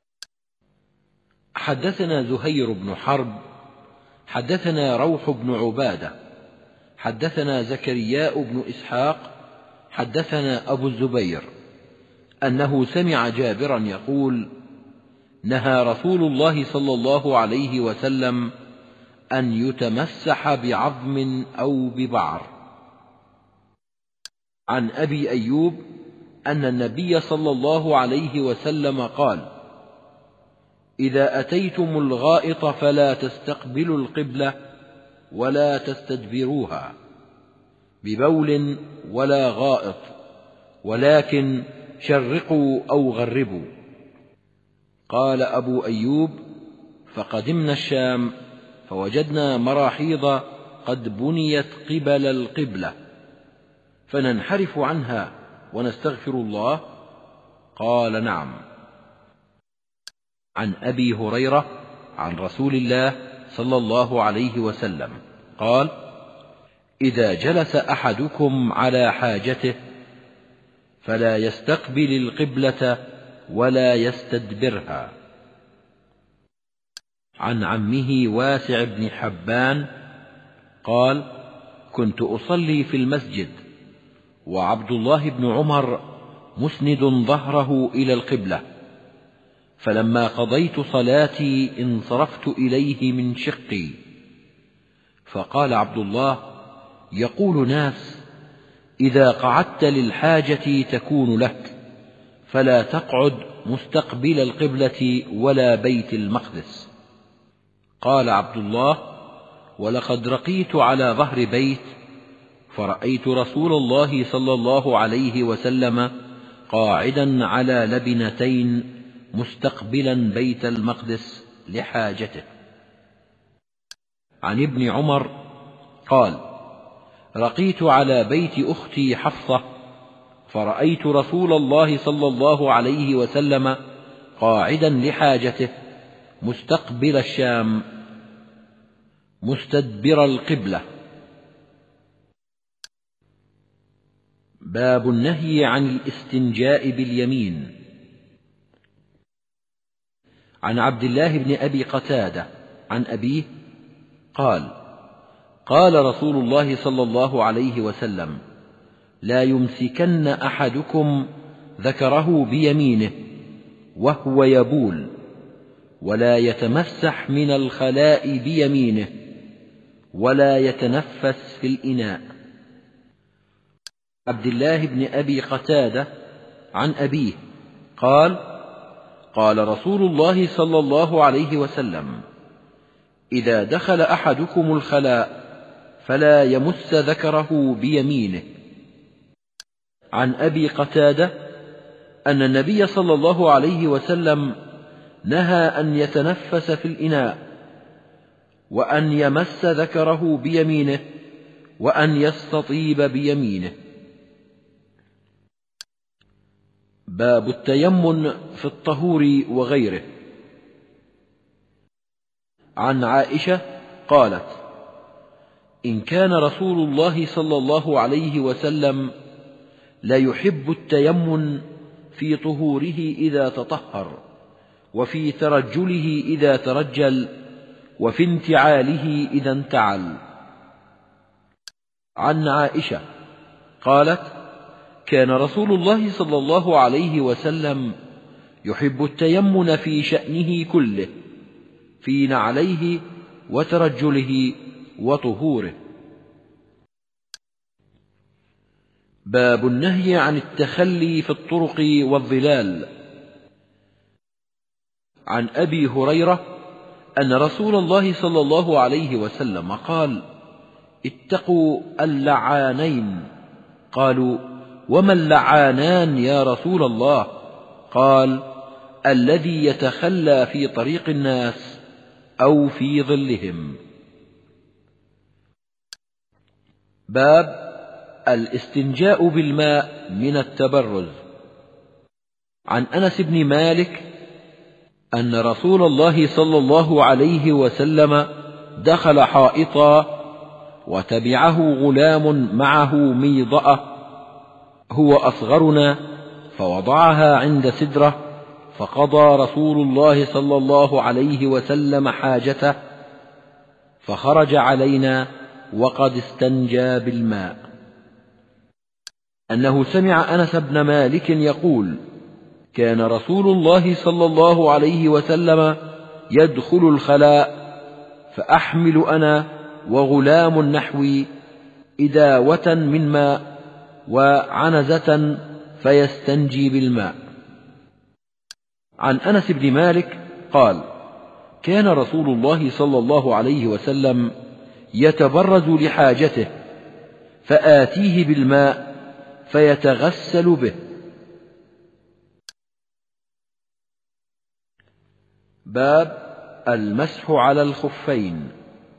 حدثنا زهير بن حرب حدثنا روح بن عبادة حدثنا زكرياء بن إسحاق حدثنا أبو الزبير أنه سمع جابرا يقول: نهى رسول الله صلى الله عليه وسلم أن يتمسح بعظم أو ببعر. عن أبي أيوب أن النبي صلى الله عليه وسلم قال: إذا أتيتم الغائط فلا تستقبلوا القبلة ولا تستدبروها ببول ولا غائط، ولكن شرقوا أو غربوا. قال أبو أيوب: فقدمنا الشام فوجدنا مراحيض قد بنيت قبل القبلة، فننحرف عنها ونستغفر الله؟ قال: نعم. عن أبي هريرة عن رسول الله صلى الله عليه وسلم قال: إذا جلس أحدكم على حاجته فلا يستقبل القبلة ولا يستدبرها. عن عمه واسع بن حبان قال: كنت أصلي في المسجد وعبد الله بن عمر مسند ظهره إلى القبلة، فلما قضيت صلاتي انصرفت إليه من شقي، فقال عبد الله: يقول ناس: إذا قعدت للحاجة تكون لك، فلا تقعد مستقبل القبلة ولا بيت المقدس. قال عبد الله: ولقد رقيت على ظهر بيت فرأيت رسول الله صلى الله عليه وسلم قاعدا على لبنتين مستقبلا بيت المقدس لحاجته. عن ابن عمر قال: رقيت على بيت أختي حفصة فرأيت رسول الله صلى الله عليه وسلم قاعدا لحاجته مستقبل الشام مستدبر القبلة. باب النهي عن الاستنجاء باليمين. عن عبد الله بن أبي قتادة عن أبيه قال: قال رسول الله صلى الله عليه وسلم: لا يمسكن أحدكم ذكره بيمينه وهو يبول، ولا يتمسح من الخلاء بيمينه، ولا يتنفس في الإناء. عبد الله بن أبي قتادة عن أبيه قال: قال رسول الله صلى الله عليه وسلم: إذا دخل أحدكم الخلاء فلا يمس ذكره بيمينه. عن أبي قتادة أن النبي صلى الله عليه وسلم نهى أن يتنفس في الإناء، وأن يمس ذكره بيمينه، وأن يستطيب بيمينه. باب التيمن في الطهور وغيره. عن عائشة قالت: إن كان رسول الله صلى الله عليه وسلم لا يحب التيمن في طهوره إذا تطهر، وفي ترجله إذا ترجل، وفي انتعاله إذا انتعل. عن عائشة قالت: كان رسول الله صلى الله عليه وسلم يحب التيمن في شأنه كله، في نعليه وترجله وطهوره. باب النهي عن التخلي في الطرق والظلال. عن أبي هريرة أن رسول الله صلى الله عليه وسلم قال: اتقوا اللعانين. قالوا: وما اللعانان يا رسول الله؟ قال: الذي يتخلى في طريق الناس أو في ظلهم. باب الاستنجاء بالماء من التبرز. عن أنس بن مالك أن رسول الله صلى الله عليه وسلم دخل حائطا وتبعه غلام معه ميضأة هو أصغرنا، فوضعها عند سدرة، فقضى رسول الله صلى الله عليه وسلم حاجته، فخرج علينا وقد استنجى بالماء. أنه سمع أنس بن مالك يقول: كان رسول الله صلى الله عليه وسلم يدخل الخلاء، فأحمل أنا وغلام نحوي إداوة من ماء وعنزة فيستنجي بالماء. عن أنس بن مالك قال: كان رسول الله صلى الله عليه وسلم يتبرز لحاجته، فآتيه بالماء فيتغسل به. باب المسح على الخفين.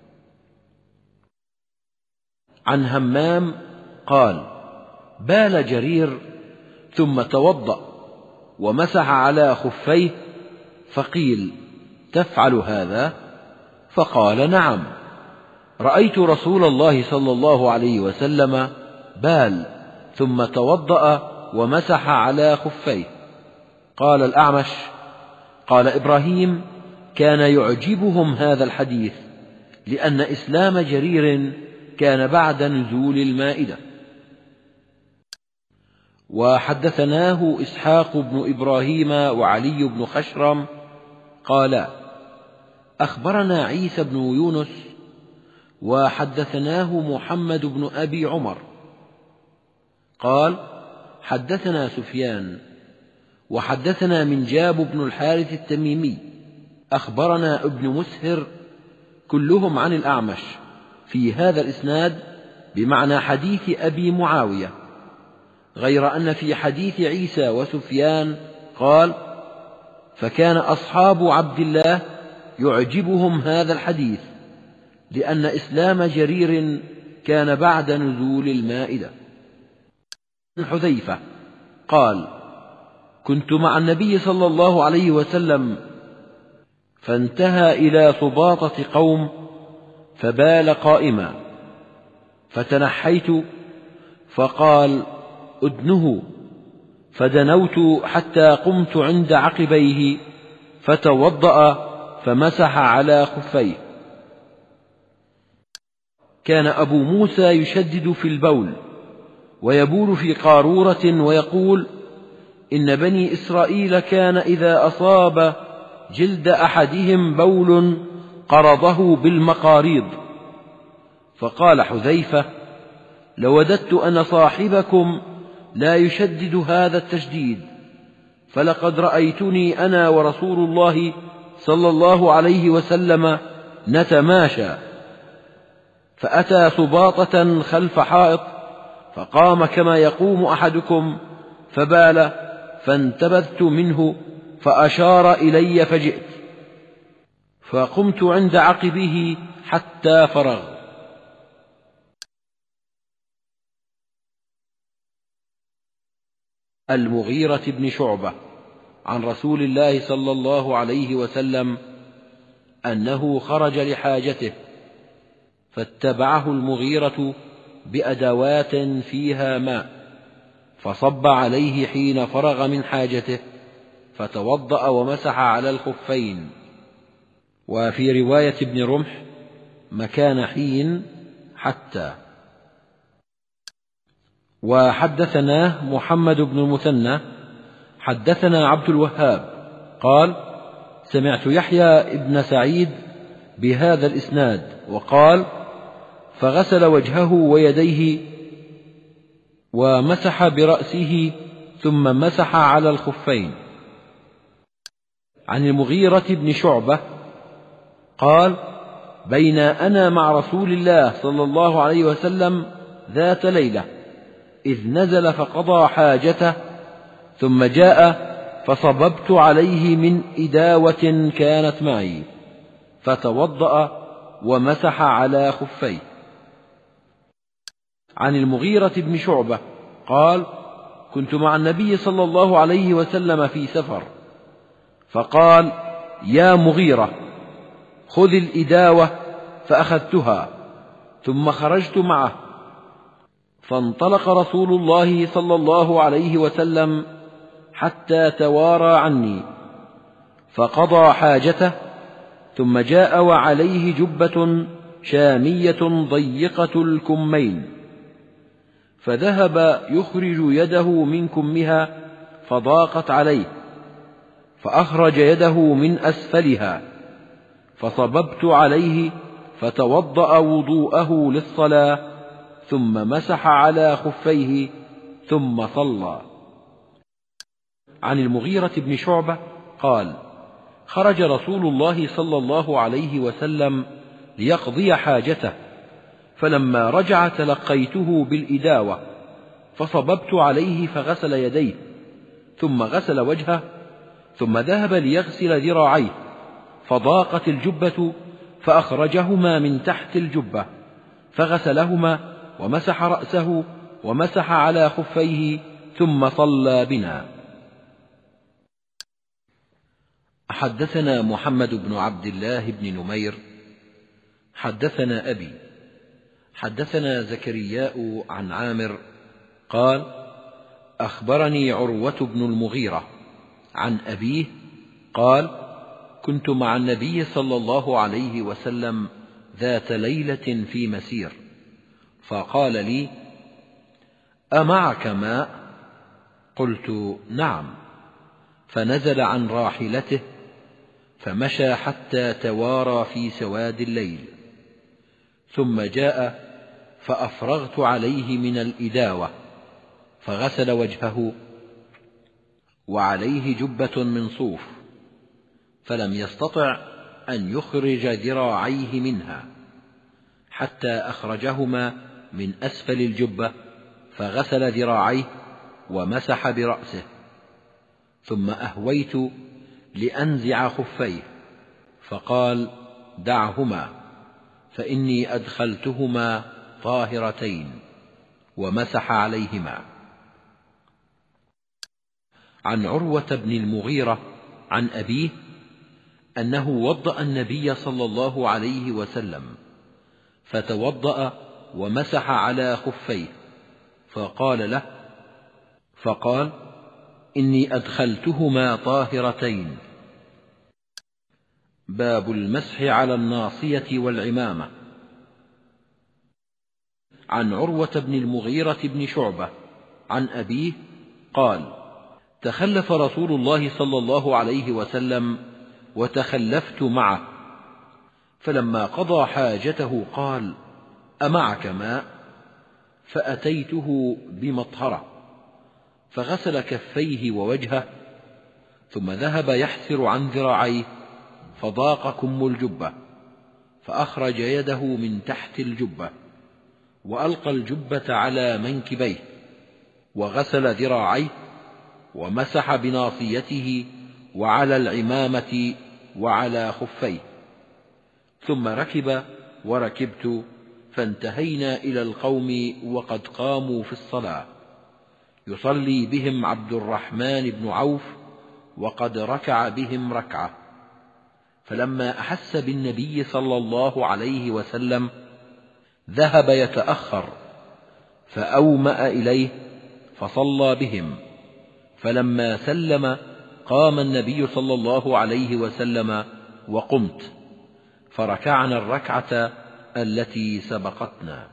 عن همام قال: بال جرير ثم توضأ ومسح على خفيه، فقيل: تفعل هذا؟ فقال: نعم، رأيت رسول الله صلى الله عليه وسلم بال ثم توضأ ومسح على خفيه. قال الأعمش: قال إبراهيم: كان يعجبهم هذا الحديث، لأن إسلام جرير كان بعد نزول المائدة. وحدثناه إسحاق بن إبراهيم وعلي بن خشرم قالا: أخبرنا عيسى بن يونس، وحدثناه محمد بن أبي عمر قال: حدثنا سفيان، وحدثنا منجاب بن الحارث التميمي، أخبرنا ابن مسهر، كلهم عن الأعمش في هذا الإسناد بمعنى حديث أبي معاوية، غير أن في حديث عيسى وسفيان قال: فكان أصحاب عبد الله يعجبهم هذا الحديث، لأن إسلام جرير كان بعد نزول المائدة. حذيفة قال: كنت مع النبي صلى الله عليه وسلم، فانتهى إلى سباطة قوم فبال قائما، فتنحيت فقال: أدنه، فدنوت حتى قمت عند عقبيه، فتوضأ فمسح على خفيه. كان أبو موسى يشدد في البول، ويبول في قارورة، ويقول: إن بني إسرائيل كان إذا أصاب جلد أحدهم بول قرضه بالمقاريض. فقال حذيفة: لوددت أن صاحبكم لا يشدد هذا التشديد، فلقد رأيتني أنا ورسول الله صلى الله عليه وسلم نتماشى، فأتى سباطة خلف حائط، فقام كما يقوم أحدكم فبال، فانتبذت منه، فأشار إلي فجئت، فقمت عند عقبه حتى فرغ. المغيرة بن شعبة عن رسول الله صلى الله عليه وسلم أنه خرج لحاجته، فاتبعه المغيرة بأدوات فيها ماء، فصب عليه حين فرغ من حاجته، فتوضأ ومسح على الخفين. وفي رواية ابن رمح: مكان حين حتى. وحدثناه محمد بن المثنى حدثنا عبد الوهاب قال: سمعت يحيى بن سعيد بهذا الإسناد، وقال: فغسل وجهه ويديه ومسح برأسه ثم مسح على الخفين. عن المغيرة بن شعبة قال: بين أنا مع رسول الله صلى الله عليه وسلم ذات ليلة، إذ نزل فقضى حاجته، ثم جاء فصببت عليه من إداوة كانت معي، فتوضأ ومسح على خفيه. عن المغيرة بن شعبة قال: كنت مع النبي صلى الله عليه وسلم في سفر، فقال: يا مغيرة، خذ الإداوة، فأخذتها، ثم خرجت معه، فانطلق رسول الله صلى الله عليه وسلم حتى توارى عني، فقضى حاجته، ثم جاء وعليه جبة شامية ضيقة الكمين، فذهب يخرج يده من كمها فضاقت عليه، فأخرج يده من أسفلها، فصببت عليه فتوضأ وضوءه للصلاة، ثم مسح على خفيه ثم صلى. عن المغيرة بن شعبة قال: خرج رسول الله صلى الله عليه وسلم ليقضي حاجته، فلما رجع تلقيته بالإداوة، فصببت عليه فغسل يديه، ثم غسل وجهه، ثم ذهب ليغسل ذراعيه، فضاقت الجبة، فأخرجهما من تحت الجبة، فغسلهما ومسح رأسه ومسح على خفيه، ثم صلى بنا. حدثنا محمد بن عبد الله بن نمير حدثنا أبي حدثنا زكرياء عن عامر قال: أخبرني عروة بن المغيرة عن أبيه قال: كنت مع النبي صلى الله عليه وسلم ذات ليلة في مسير، فقال لي: أمعك ماء؟ قلت: نعم. فنزل عن راحلته، فمشى حتى توارى في سواد الليل، ثم جاء فأفرغت عليه من الإداوة، فغسل وجهه، وعليه جبة من صوف، فلم يستطع أن يخرج ذراعيه منها، حتى أخرجهما من أسفل الجبة، فغسل ذراعيه ومسح برأسه، ثم أهويت لأنزع خفيه، فقال: دعهما، فإني أدخلتهما طاهرتين، ومسح عليهما. عن عروة بن المغيرة عن أبيه أنه وضأ النبي صلى الله عليه وسلم، فتوضأ ومسح على خفيه، فقال: إني أدخلتهما طاهرتين. باب المسح على الناصية والعمامة. عن عروة بن المغيرة بن شعبة عن أبيه قال: تخلف رسول الله صلى الله عليه وسلم وتخلفت معه، فلما قضى حاجته قال: أمعك ماء؟ فأتيته بمطهرة، فغسل كفيه ووجهه، ثم ذهب يحسر عن ذراعيه، فضاق كم الجبة، فأخرج يده من تحت الجبة، وألقى الجبة على منكبيه، وغسل ذراعيه، ومسح بناصيته وعلى العمامة وعلى خفيه، ثم ركب وركبت، فانتهينا إلى القوم وقد قاموا في الصلاة، يصلي بهم عبد الرحمن بن عوف، وقد ركع بهم ركعة، فلما أحس بالنبي صلى الله عليه وسلم ذهب يتأخر، فأومأ إليه فصلى بهم، فلما سلم قام النبي صلى الله عليه وسلم وقمت، فركعنا الركعة التي سبقتنا.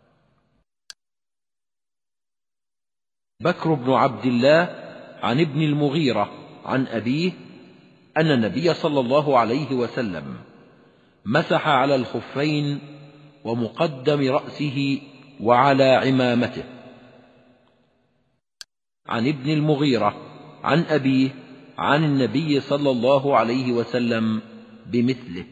بكر بن عبد الله عن ابن المغيرة عن أبيه أن النبي صلى الله عليه وسلم مسح على الخفين ومقدم رأسه وعلى عمامته. عن ابن المغيرة عن أبيه عن النبي صلى الله عليه وسلم بمثله.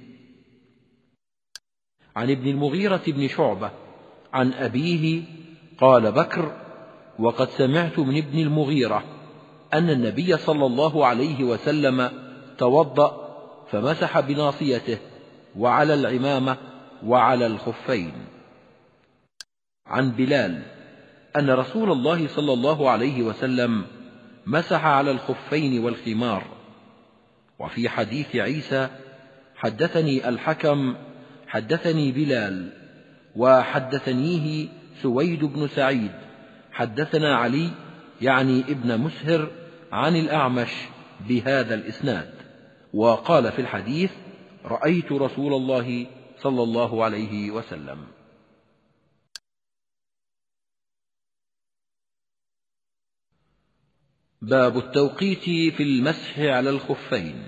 عن ابن المغيرة بن شعبة عن أبيه قال بكر: وقد سمعت من ابن المغيرة أن النبي صلى الله عليه وسلم توضأ فمسح بناصيته وعلى العمامة وعلى الخفين. عن بلال أن رسول الله صلى الله عليه وسلم مسح على الخفين والخمار. وفي حديث عيسى: حدثني الحكم حدثني بلال وحدثنيه سويد بن سعيد حدثنا علي يعني ابن مسهر عن الأعمش بهذا الإسناد. وقال في الحديث: رأيت رسول الله صلى الله عليه وسلم. باب التوقيت في المسح على الخفين.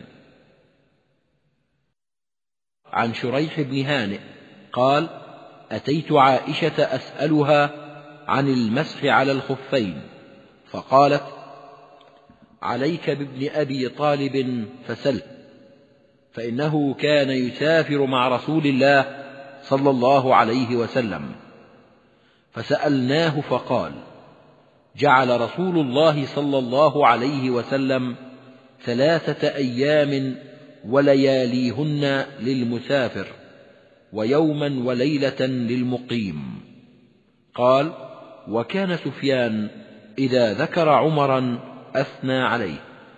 عن شريح بن هانئ قال: أتيت عائشة أسألها عن المسح على الخفين، فقالت: عليك بابن أبي طالب فسله، فإنه كان يسافر مع رسول الله صلى الله عليه وسلم. فسألناه فقال: جعل رسول الله صلى الله عليه وسلم 3 أيام ولياليهن للمسافر، ويوما وليلة للمقيم. قال: وكان سفيان إذا ذكر عمرا أثنى عليه.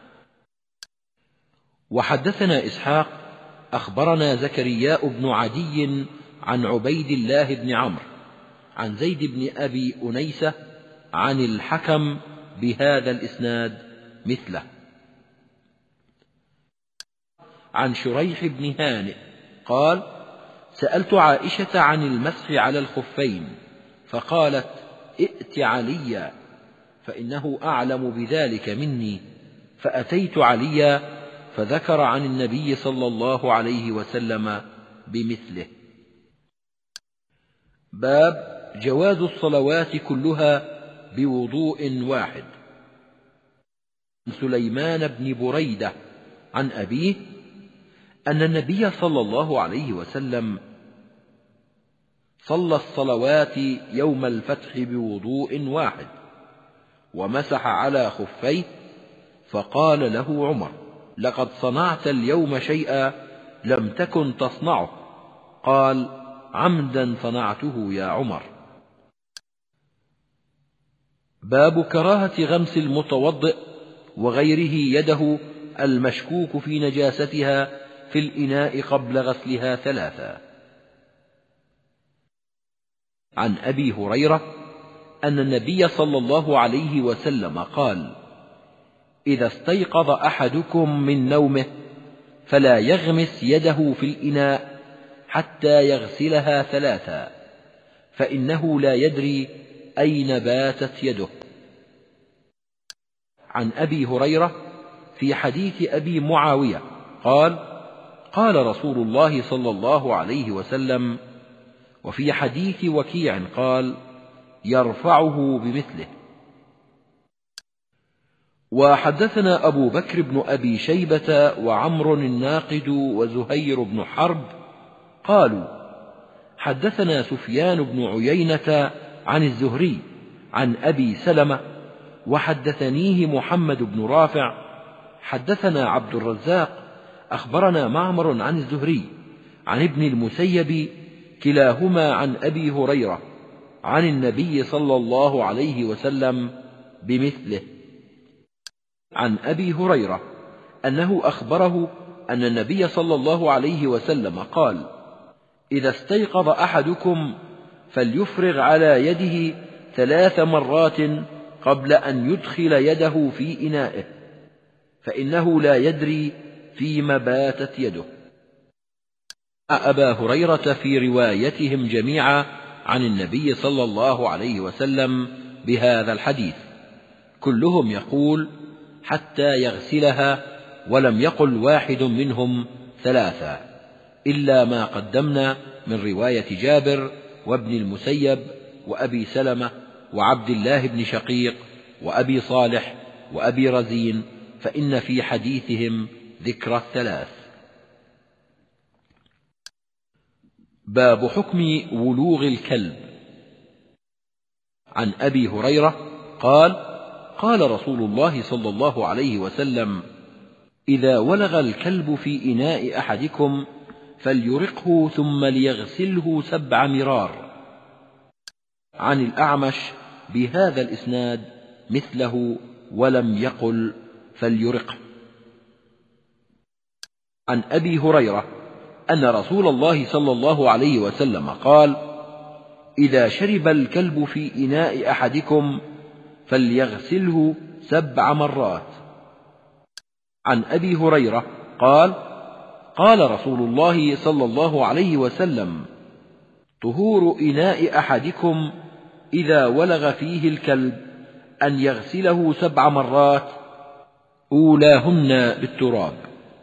وحدثنا إسحاق أخبرنا زكرياء بن عدي عن عبيد الله بن عمرو عن زيد بن أبي أنيسة عن الحكم بهذا الإسناد مثله. عن شريح بن هانئ قال: سألت عائشة عن المسح على الخفين، فقالت: ائت عليا فإنه أعلم بذلك مني. فأتيت عليا فذكر عن النبي صلى الله عليه وسلم بمثله. باب جواز الصلوات كلها بوضوء واحد. سليمان بن بريدة عن أبيه أن النبي صلى الله عليه وسلم صلى الصلوات يوم الفتح بوضوء واحد، ومسح على خفيه، فقال له عمر: لقد صنعت اليوم شيئا لم تكن تصنعه. قال: عمدا صنعته يا عمر. باب كراهة غمس المتوضئ وغيره يده المشكوك في نجاستها في الإناء قبل غسلها 3. عن أبي هريرة أن النبي صلى الله عليه وسلم قال: إذا استيقظ أحدكم من نومه فلا يغمس يده في الإناء حتى يغسلها 3، فإنه لا يدري أين باتت يده. عن أبي هريرة في حديث أبي معاوية قال: قال رسول الله صلى الله عليه وسلم. وفي حديث وكيع قال: يرفعه بمثله. وحدثنا أبو بكر بن أبي شيبة وعمر الناقد وزهير بن حرب قالوا: حدثنا سفيان بن عيينة عن الزهري عن أبي سلمة، وحدثنيه محمد بن رافع. حدثنا عبد الرزاق أخبرنا معمر عن الزهري عن ابن المسيب، كلاهما عن أبي هريرة عن النبي صلى الله عليه وسلم بمثله. عن أبي هريرة أنه أخبره أن النبي صلى الله عليه وسلم قال: إذا استيقظ أحدكم فليفرغ على يده 3 مرات قبل أن يدخل يده في إنائه، فإنه لا يدري فيما باتت يده. أبا هريرة في روايتهم جميعا عن النبي صلى الله عليه وسلم بهذا الحديث، كلهم يقول: حتى يغسلها، ولم يقل واحد منهم 3، إلا ما قدمنا من رواية جابر وابن المسيب وأبي سلمة وعبد الله بن شقيق وأبي صالح وأبي رزين، فإن في حديثهم ذكر 3. باب حكم ولوغ الكلب. عن أبي هريرة قال: قال رسول الله صلى الله عليه وسلم: إذا ولغ الكلب في إناء أحدكم فليرقه ثم ليغسله 7 مرار. عن الأعمش بهذا الإسناد مثله ولم يقل فليرقه. عن أبي هريرة أن رسول الله صلى الله عليه وسلم قال: إذا شرب الكلب في إناء أحدكم فليغسله 7 مرات. عن أبي هريرة قال: قال رسول الله صلى الله عليه وسلم: طهور إناء أحدكم إذا ولغ فيه الكلب أن يغسله 7 مرات أولاهن بالتراب.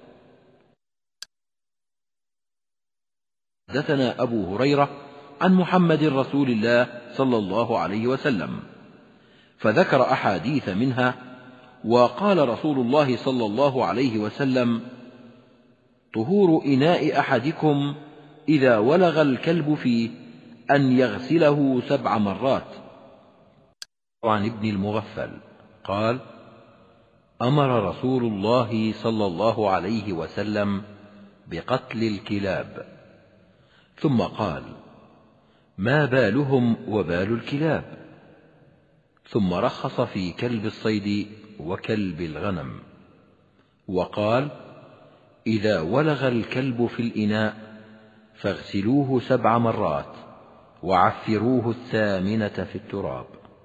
حدثنا أبو هريرة عن محمد رسول الله صلى الله عليه وسلم فذكر أحاديث منها، وقال رسول الله صلى الله عليه وسلم: طهور إناء أحدكم إذا ولغ الكلب فيه أن يغسله 7 مرات. وعن ابن المغفل قال: أمر رسول الله صلى الله عليه وسلم بقتل الكلاب، ثم قال: ما بالهم وبال الكلاب؟ ثم رخص في كلب الصيد وكلب الغنم، وقال: إذا ولغ الكلب في الإناء فاغسلوه 7 مرات وعفروه 8 في التراب.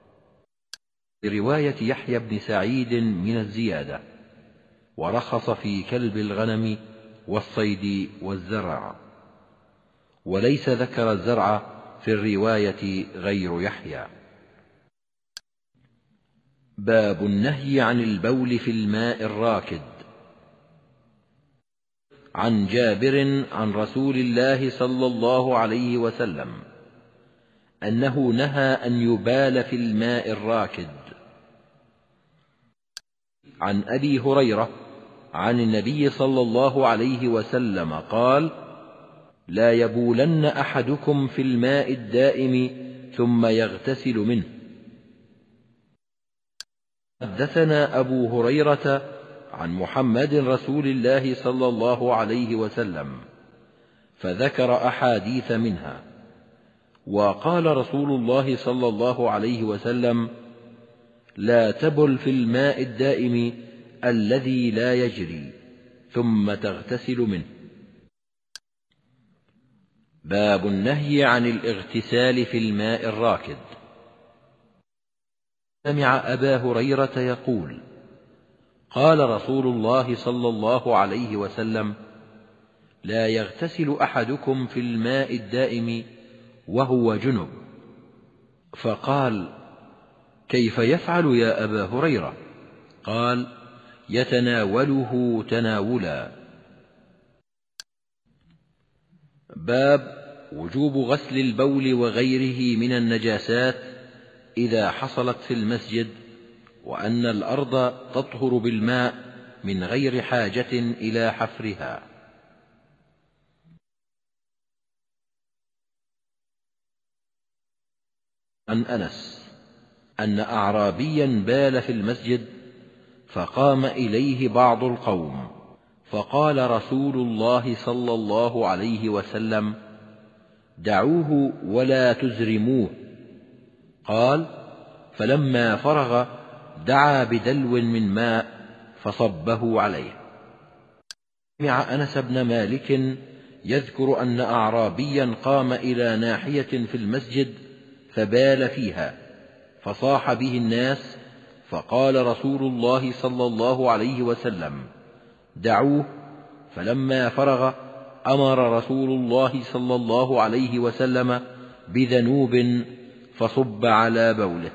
رواية يحيى بن سعيد من الزيادة: ورخص في كلب الغنم والصيد والزرع، وليس ذكر الزرع في الرواية غير يحيى. باب النهي عن البول في الماء الراكد. عن جابر عن رسول الله صلى الله عليه وسلم أنه نهى أن يبال في الماء الراكد. عن أبي هريرة عن النبي صلى الله عليه وسلم قال: لا يبولن أحدكم في الماء الدائم ثم يغتسل منه. حدثنا أبو هريرة عن محمد رسول الله صلى الله عليه وسلم فذكر أحاديث منها، وقال رسول الله صلى الله عليه وسلم: لا تبل في الماء الدائم الذي لا يجري ثم تغتسل منه. باب النهي عن الاغتسال في الماء الراكد. سمع أبا هريرة يقول: قال رسول الله صلى الله عليه وسلم: لا يغتسل أحدكم في الماء الدائم وهو جنب. فقال: كيف يفعل يا أبا هريرة؟ قال: يتناوله تناولا. باب وجوب غسل البول وغيره من النجاسات إذا حصلت في المسجد، وأن الأرض تطهر بالماء من غير حاجة إلى حفرها. عن أنس أن أعرابيا بال في المسجد فقام إليه بعض القوم فقال رسول الله صلى الله عليه وسلم: دعوه ولا تزرموه. قال: فلما فرغ دعا بدلو من ماء فصبه عليه. سمع أنس بن مالك يذكر أن أعرابيا قام إلى ناحية في المسجد فبال فيها فصاح به الناس، فقال رسول الله صلى الله عليه وسلم: دعوه. فلما فرغ أمر رسول الله صلى الله عليه وسلم بذنوب فصب على بوله.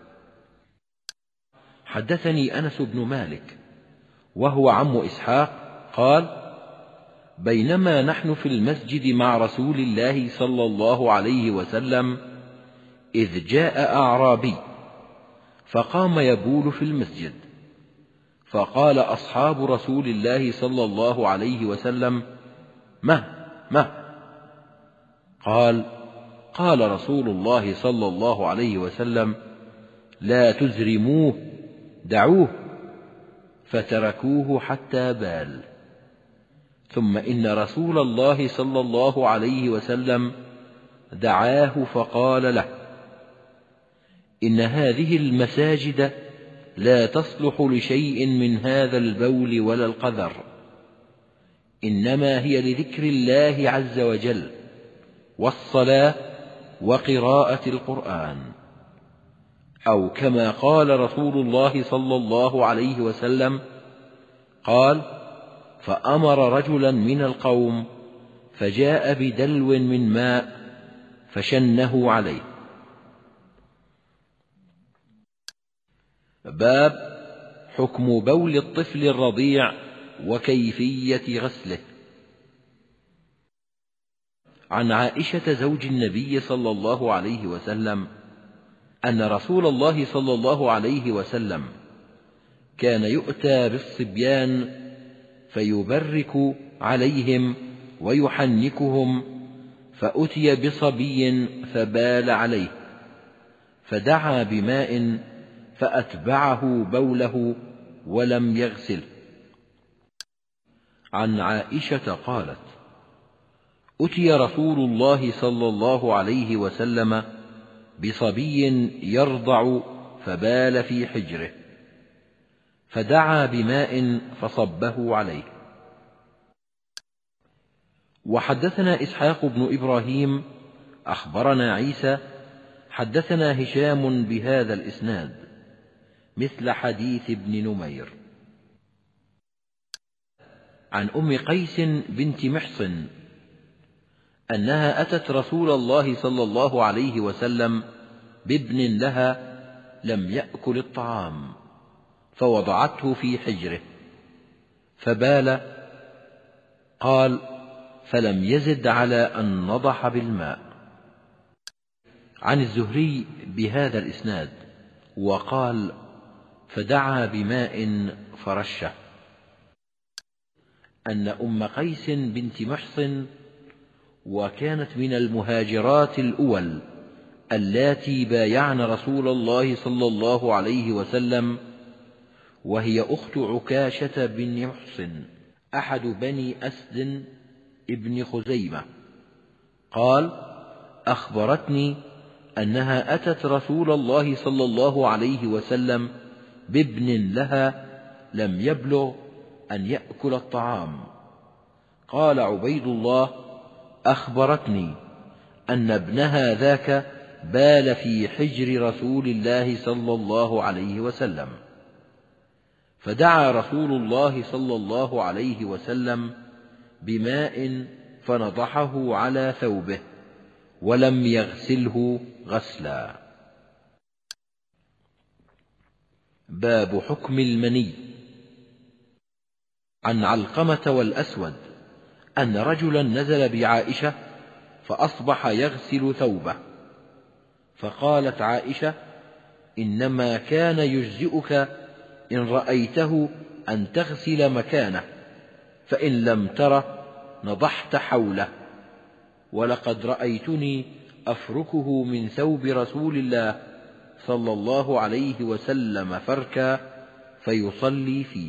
حدثني أنس بن مالك وهو عم إسحاق قال: بينما نحن في المسجد مع رسول الله صلى الله عليه وسلم إذ جاء أعرابي فقام يبول في المسجد، فقال أصحاب رسول الله صلى الله عليه وسلم: مه قال: قال رسول الله صلى الله عليه وسلم: لا تزرموه، دعوه. فتركوه حتى بال. ثم إن رسول الله صلى الله عليه وسلم دعاه فقال له: إن هذه المساجد لا تصلح لشيء من هذا البول ولا القذر، إنما هي لذكر الله عز وجل والصلاة وقراءة القرآن. أو كما قال رسول الله صلى الله عليه وسلم قال: فأمر رجلا من القوم فجاء بدلو من ماء فشنه عليه. باب حكم بول الطفل الرضيع وكيفية غسله. عن عائشة زوج النبي صلى الله عليه وسلم أن رسول الله صلى الله عليه وسلم كان يؤتى بالصبيان فيبرك عليهم ويحنكهم، فأتي بصبي فبال عليه، فدعا بماء فأتبعه بوله ولم يغسله. عن عائشة قالت: أتي رسول الله صلى الله عليه وسلم بصبي يرضع فبال في حجره، فدعا بماء فصبه عليه. وحدثنا إسحاق بن إبراهيم أخبرنا عيسى حدثنا هشام بهذا الإسناد مثل حديث ابن نمير. عن أم قيس بنت محصن أنها أتت رسول الله صلى الله عليه وسلم بابن لها لم يأكل الطعام، فوضعته في حجره فبال. قال: فلم يزد على أن نضح بالماء. عن الزهري بهذا الإسناد وقال: فدعا بماء فرشه. أن أم قيس بنت محصن وكانت من المهاجرات الأول اللاتي بايعن رسول الله صلى الله عليه وسلم، وهي أخت عكاشة بن محصن أحد بني أسد ابن خزيمة. قال: أخبرتني أنها أتت رسول الله صلى الله عليه وسلم بابن لها لم يبلغ أن يأكل الطعام. قال عبيد الله: أخبرتني أن ابنها ذاك بال في حجر رسول الله صلى الله عليه وسلم، فدعا رسول الله صلى الله عليه وسلم بماء فنضحه على ثوبه ولم يغسله غسلا. باب حكم المني. عن علقمة والأسود أن رجلا نزل بعائشة فأصبح يغسل ثوبه، فقالت عائشة: إنما كان يجزئك إن رأيته أن تغسل مكانه، فإن لم تره نضحت حوله، ولقد رأيتني أفركه من ثوب رسول الله صلى الله عليه وسلم فركا فيصلي فيه.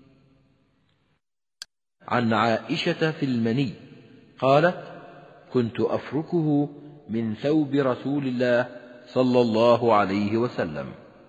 عن عائشة في المني قالت: كنت أفركه من ثوب رسول الله صلى الله عليه وسلم.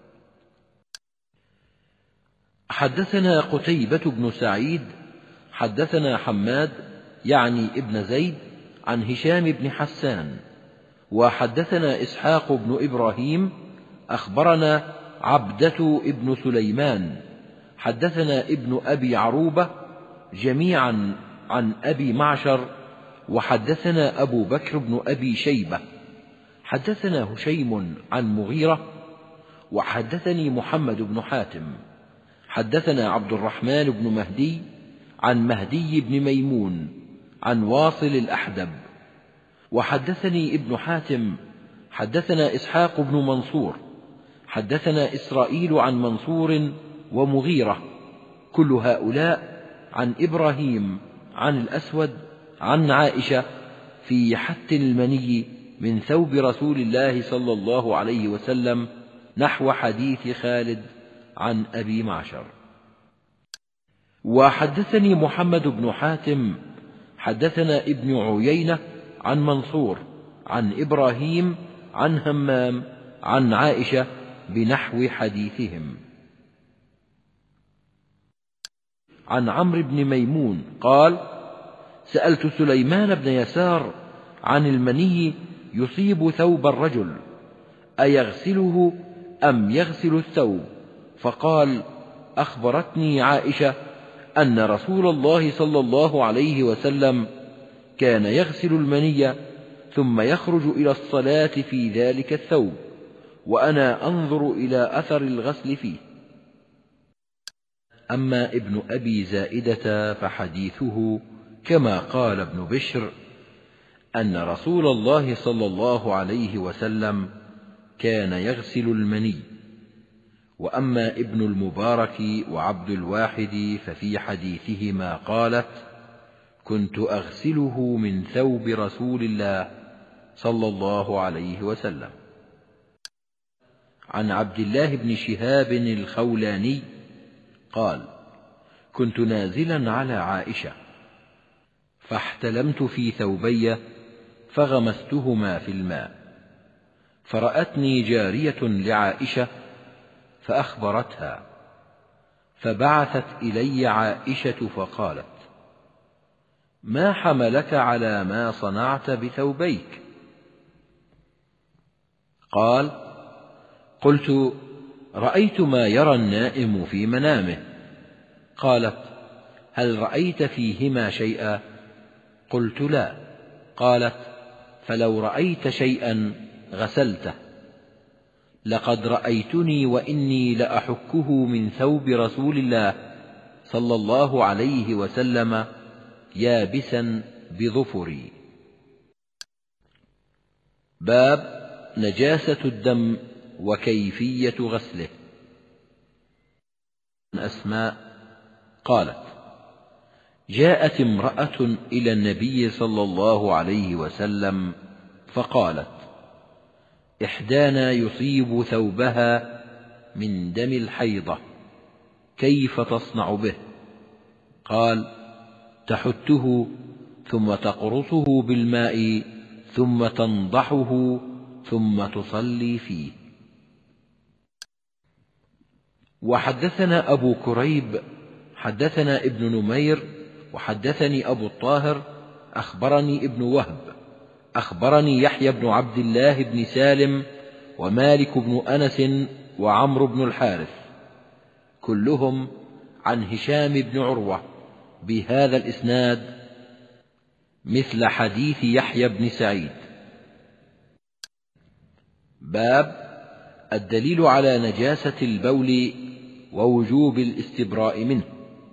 حدثنا قتيبة بن سعيد حدثنا حماد يعني ابن زيد عن هشام بن حسان، وحدثنا إسحاق بن إبراهيم أخبرنا عبدة ابن سليمان حدثنا ابن أبي عروبة جميعا عن أبي معشر، وحدثنا أبو بكر بن أبي شيبة حدثنا هشيم عن مغيرة، وحدثني محمد بن حاتم حدثنا عبد الرحمن بن مهدي عن مهدي بن ميمون عن واصل الأحدب، وحدثني ابن حاتم حدثنا إسحاق بن منصور حدثنا إسرائيل عن منصور ومغيرة، كل هؤلاء عن إبراهيم عن الأسود عن عائشة في حت المني من ثوب رسول الله صلى الله عليه وسلم نحو حديث خالد عن أبي معشر. وحدثني محمد بن حاتم حدثنا ابن عيينة عن منصور عن إبراهيم عن همام عن عائشة بنحو حديثهم. عن عمرو بن ميمون قال: سألت سليمان بن يسار عن المني يصيب ثوب الرجل أيغسله أم يغسل الثوب؟ فقال: أخبرتني عائشة أن رسول الله صلى الله عليه وسلم كان يغسل المني ثم يخرج إلى الصلاة في ذلك الثوب، وأنا أنظر إلى أثر الغسل فيه. أما ابن أبي زائدة فحديثه كما قال ابن بشر أن رسول الله صلى الله عليه وسلم كان يغسل المني. وأما ابن المبارك وعبد الواحد ففي حديثهما قالت: كنت أغسله من ثوب رسول الله صلى الله عليه وسلم. عن عبد الله بن شهاب الخولاني قال: كنت نازلا على عائشة فاحتلمت في ثوبي فغمستهما في الماء، فرأتني جارية لعائشة فأخبرتها، فبعثت إلي عائشة فقالت: ما حملك على ما صنعت بثوبيك؟ قال: قلت: رأيت ما يرى النائم في منامه. قالت: هل رأيت فيهما شيئا؟ قلت: لا. قالت: فلو رأيت شيئا غسلته. لقد رأيتني وإني لأحكه من ثوب رسول الله صلى الله عليه وسلم يابسا بظفري. باب نجاسة الدم وكيفية غسله. أسماء قالت: جاءت امرأة إلى النبي صلى الله عليه وسلم فقالت: إحدانا يصيب ثوبها من دم الحيضة، كيف تصنع به؟ قال: تحته ثم تقرصه بالماء ثم تنضحه ثم تصلي فيه. وحدثنا أبو كريب حدثنا ابن نمير وحدثني أبو الطاهر أخبرني ابن وهب أخبرني يحيى بن عبد الله بن سالم ومالك بن أنس وعمرو بن الحارث كلهم عن هشام بن عروة بهذا الإسناد مثل حديث يحيى بن سعيد. باب الدليل على نجاسة البول ووجوب الاستبراء منه.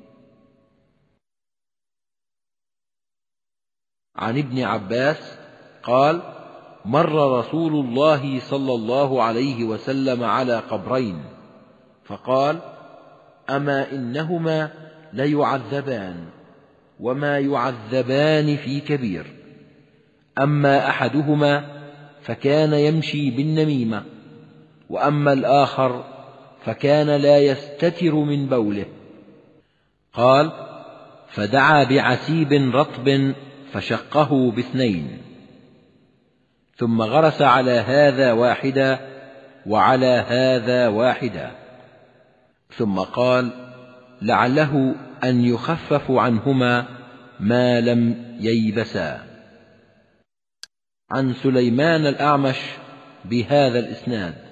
عن ابن عباس قال: مر رسول الله صلى الله عليه وسلم على قبرين فقال: أما إنهما ليعذبان وما يعذبان في كبير، أما أحدهما فكان يمشي بالنميمة، وأما الآخر فكان لا يستتر من بوله. قال: فدعا بعسيب رطب فشقه باثنين، ثم غرس على هذا واحدا وعلى هذا واحدا، ثم قال: لعله أن يخفف عنهما ما لم ييبسا. عن سليمان الأعمش بهذا الإسناد.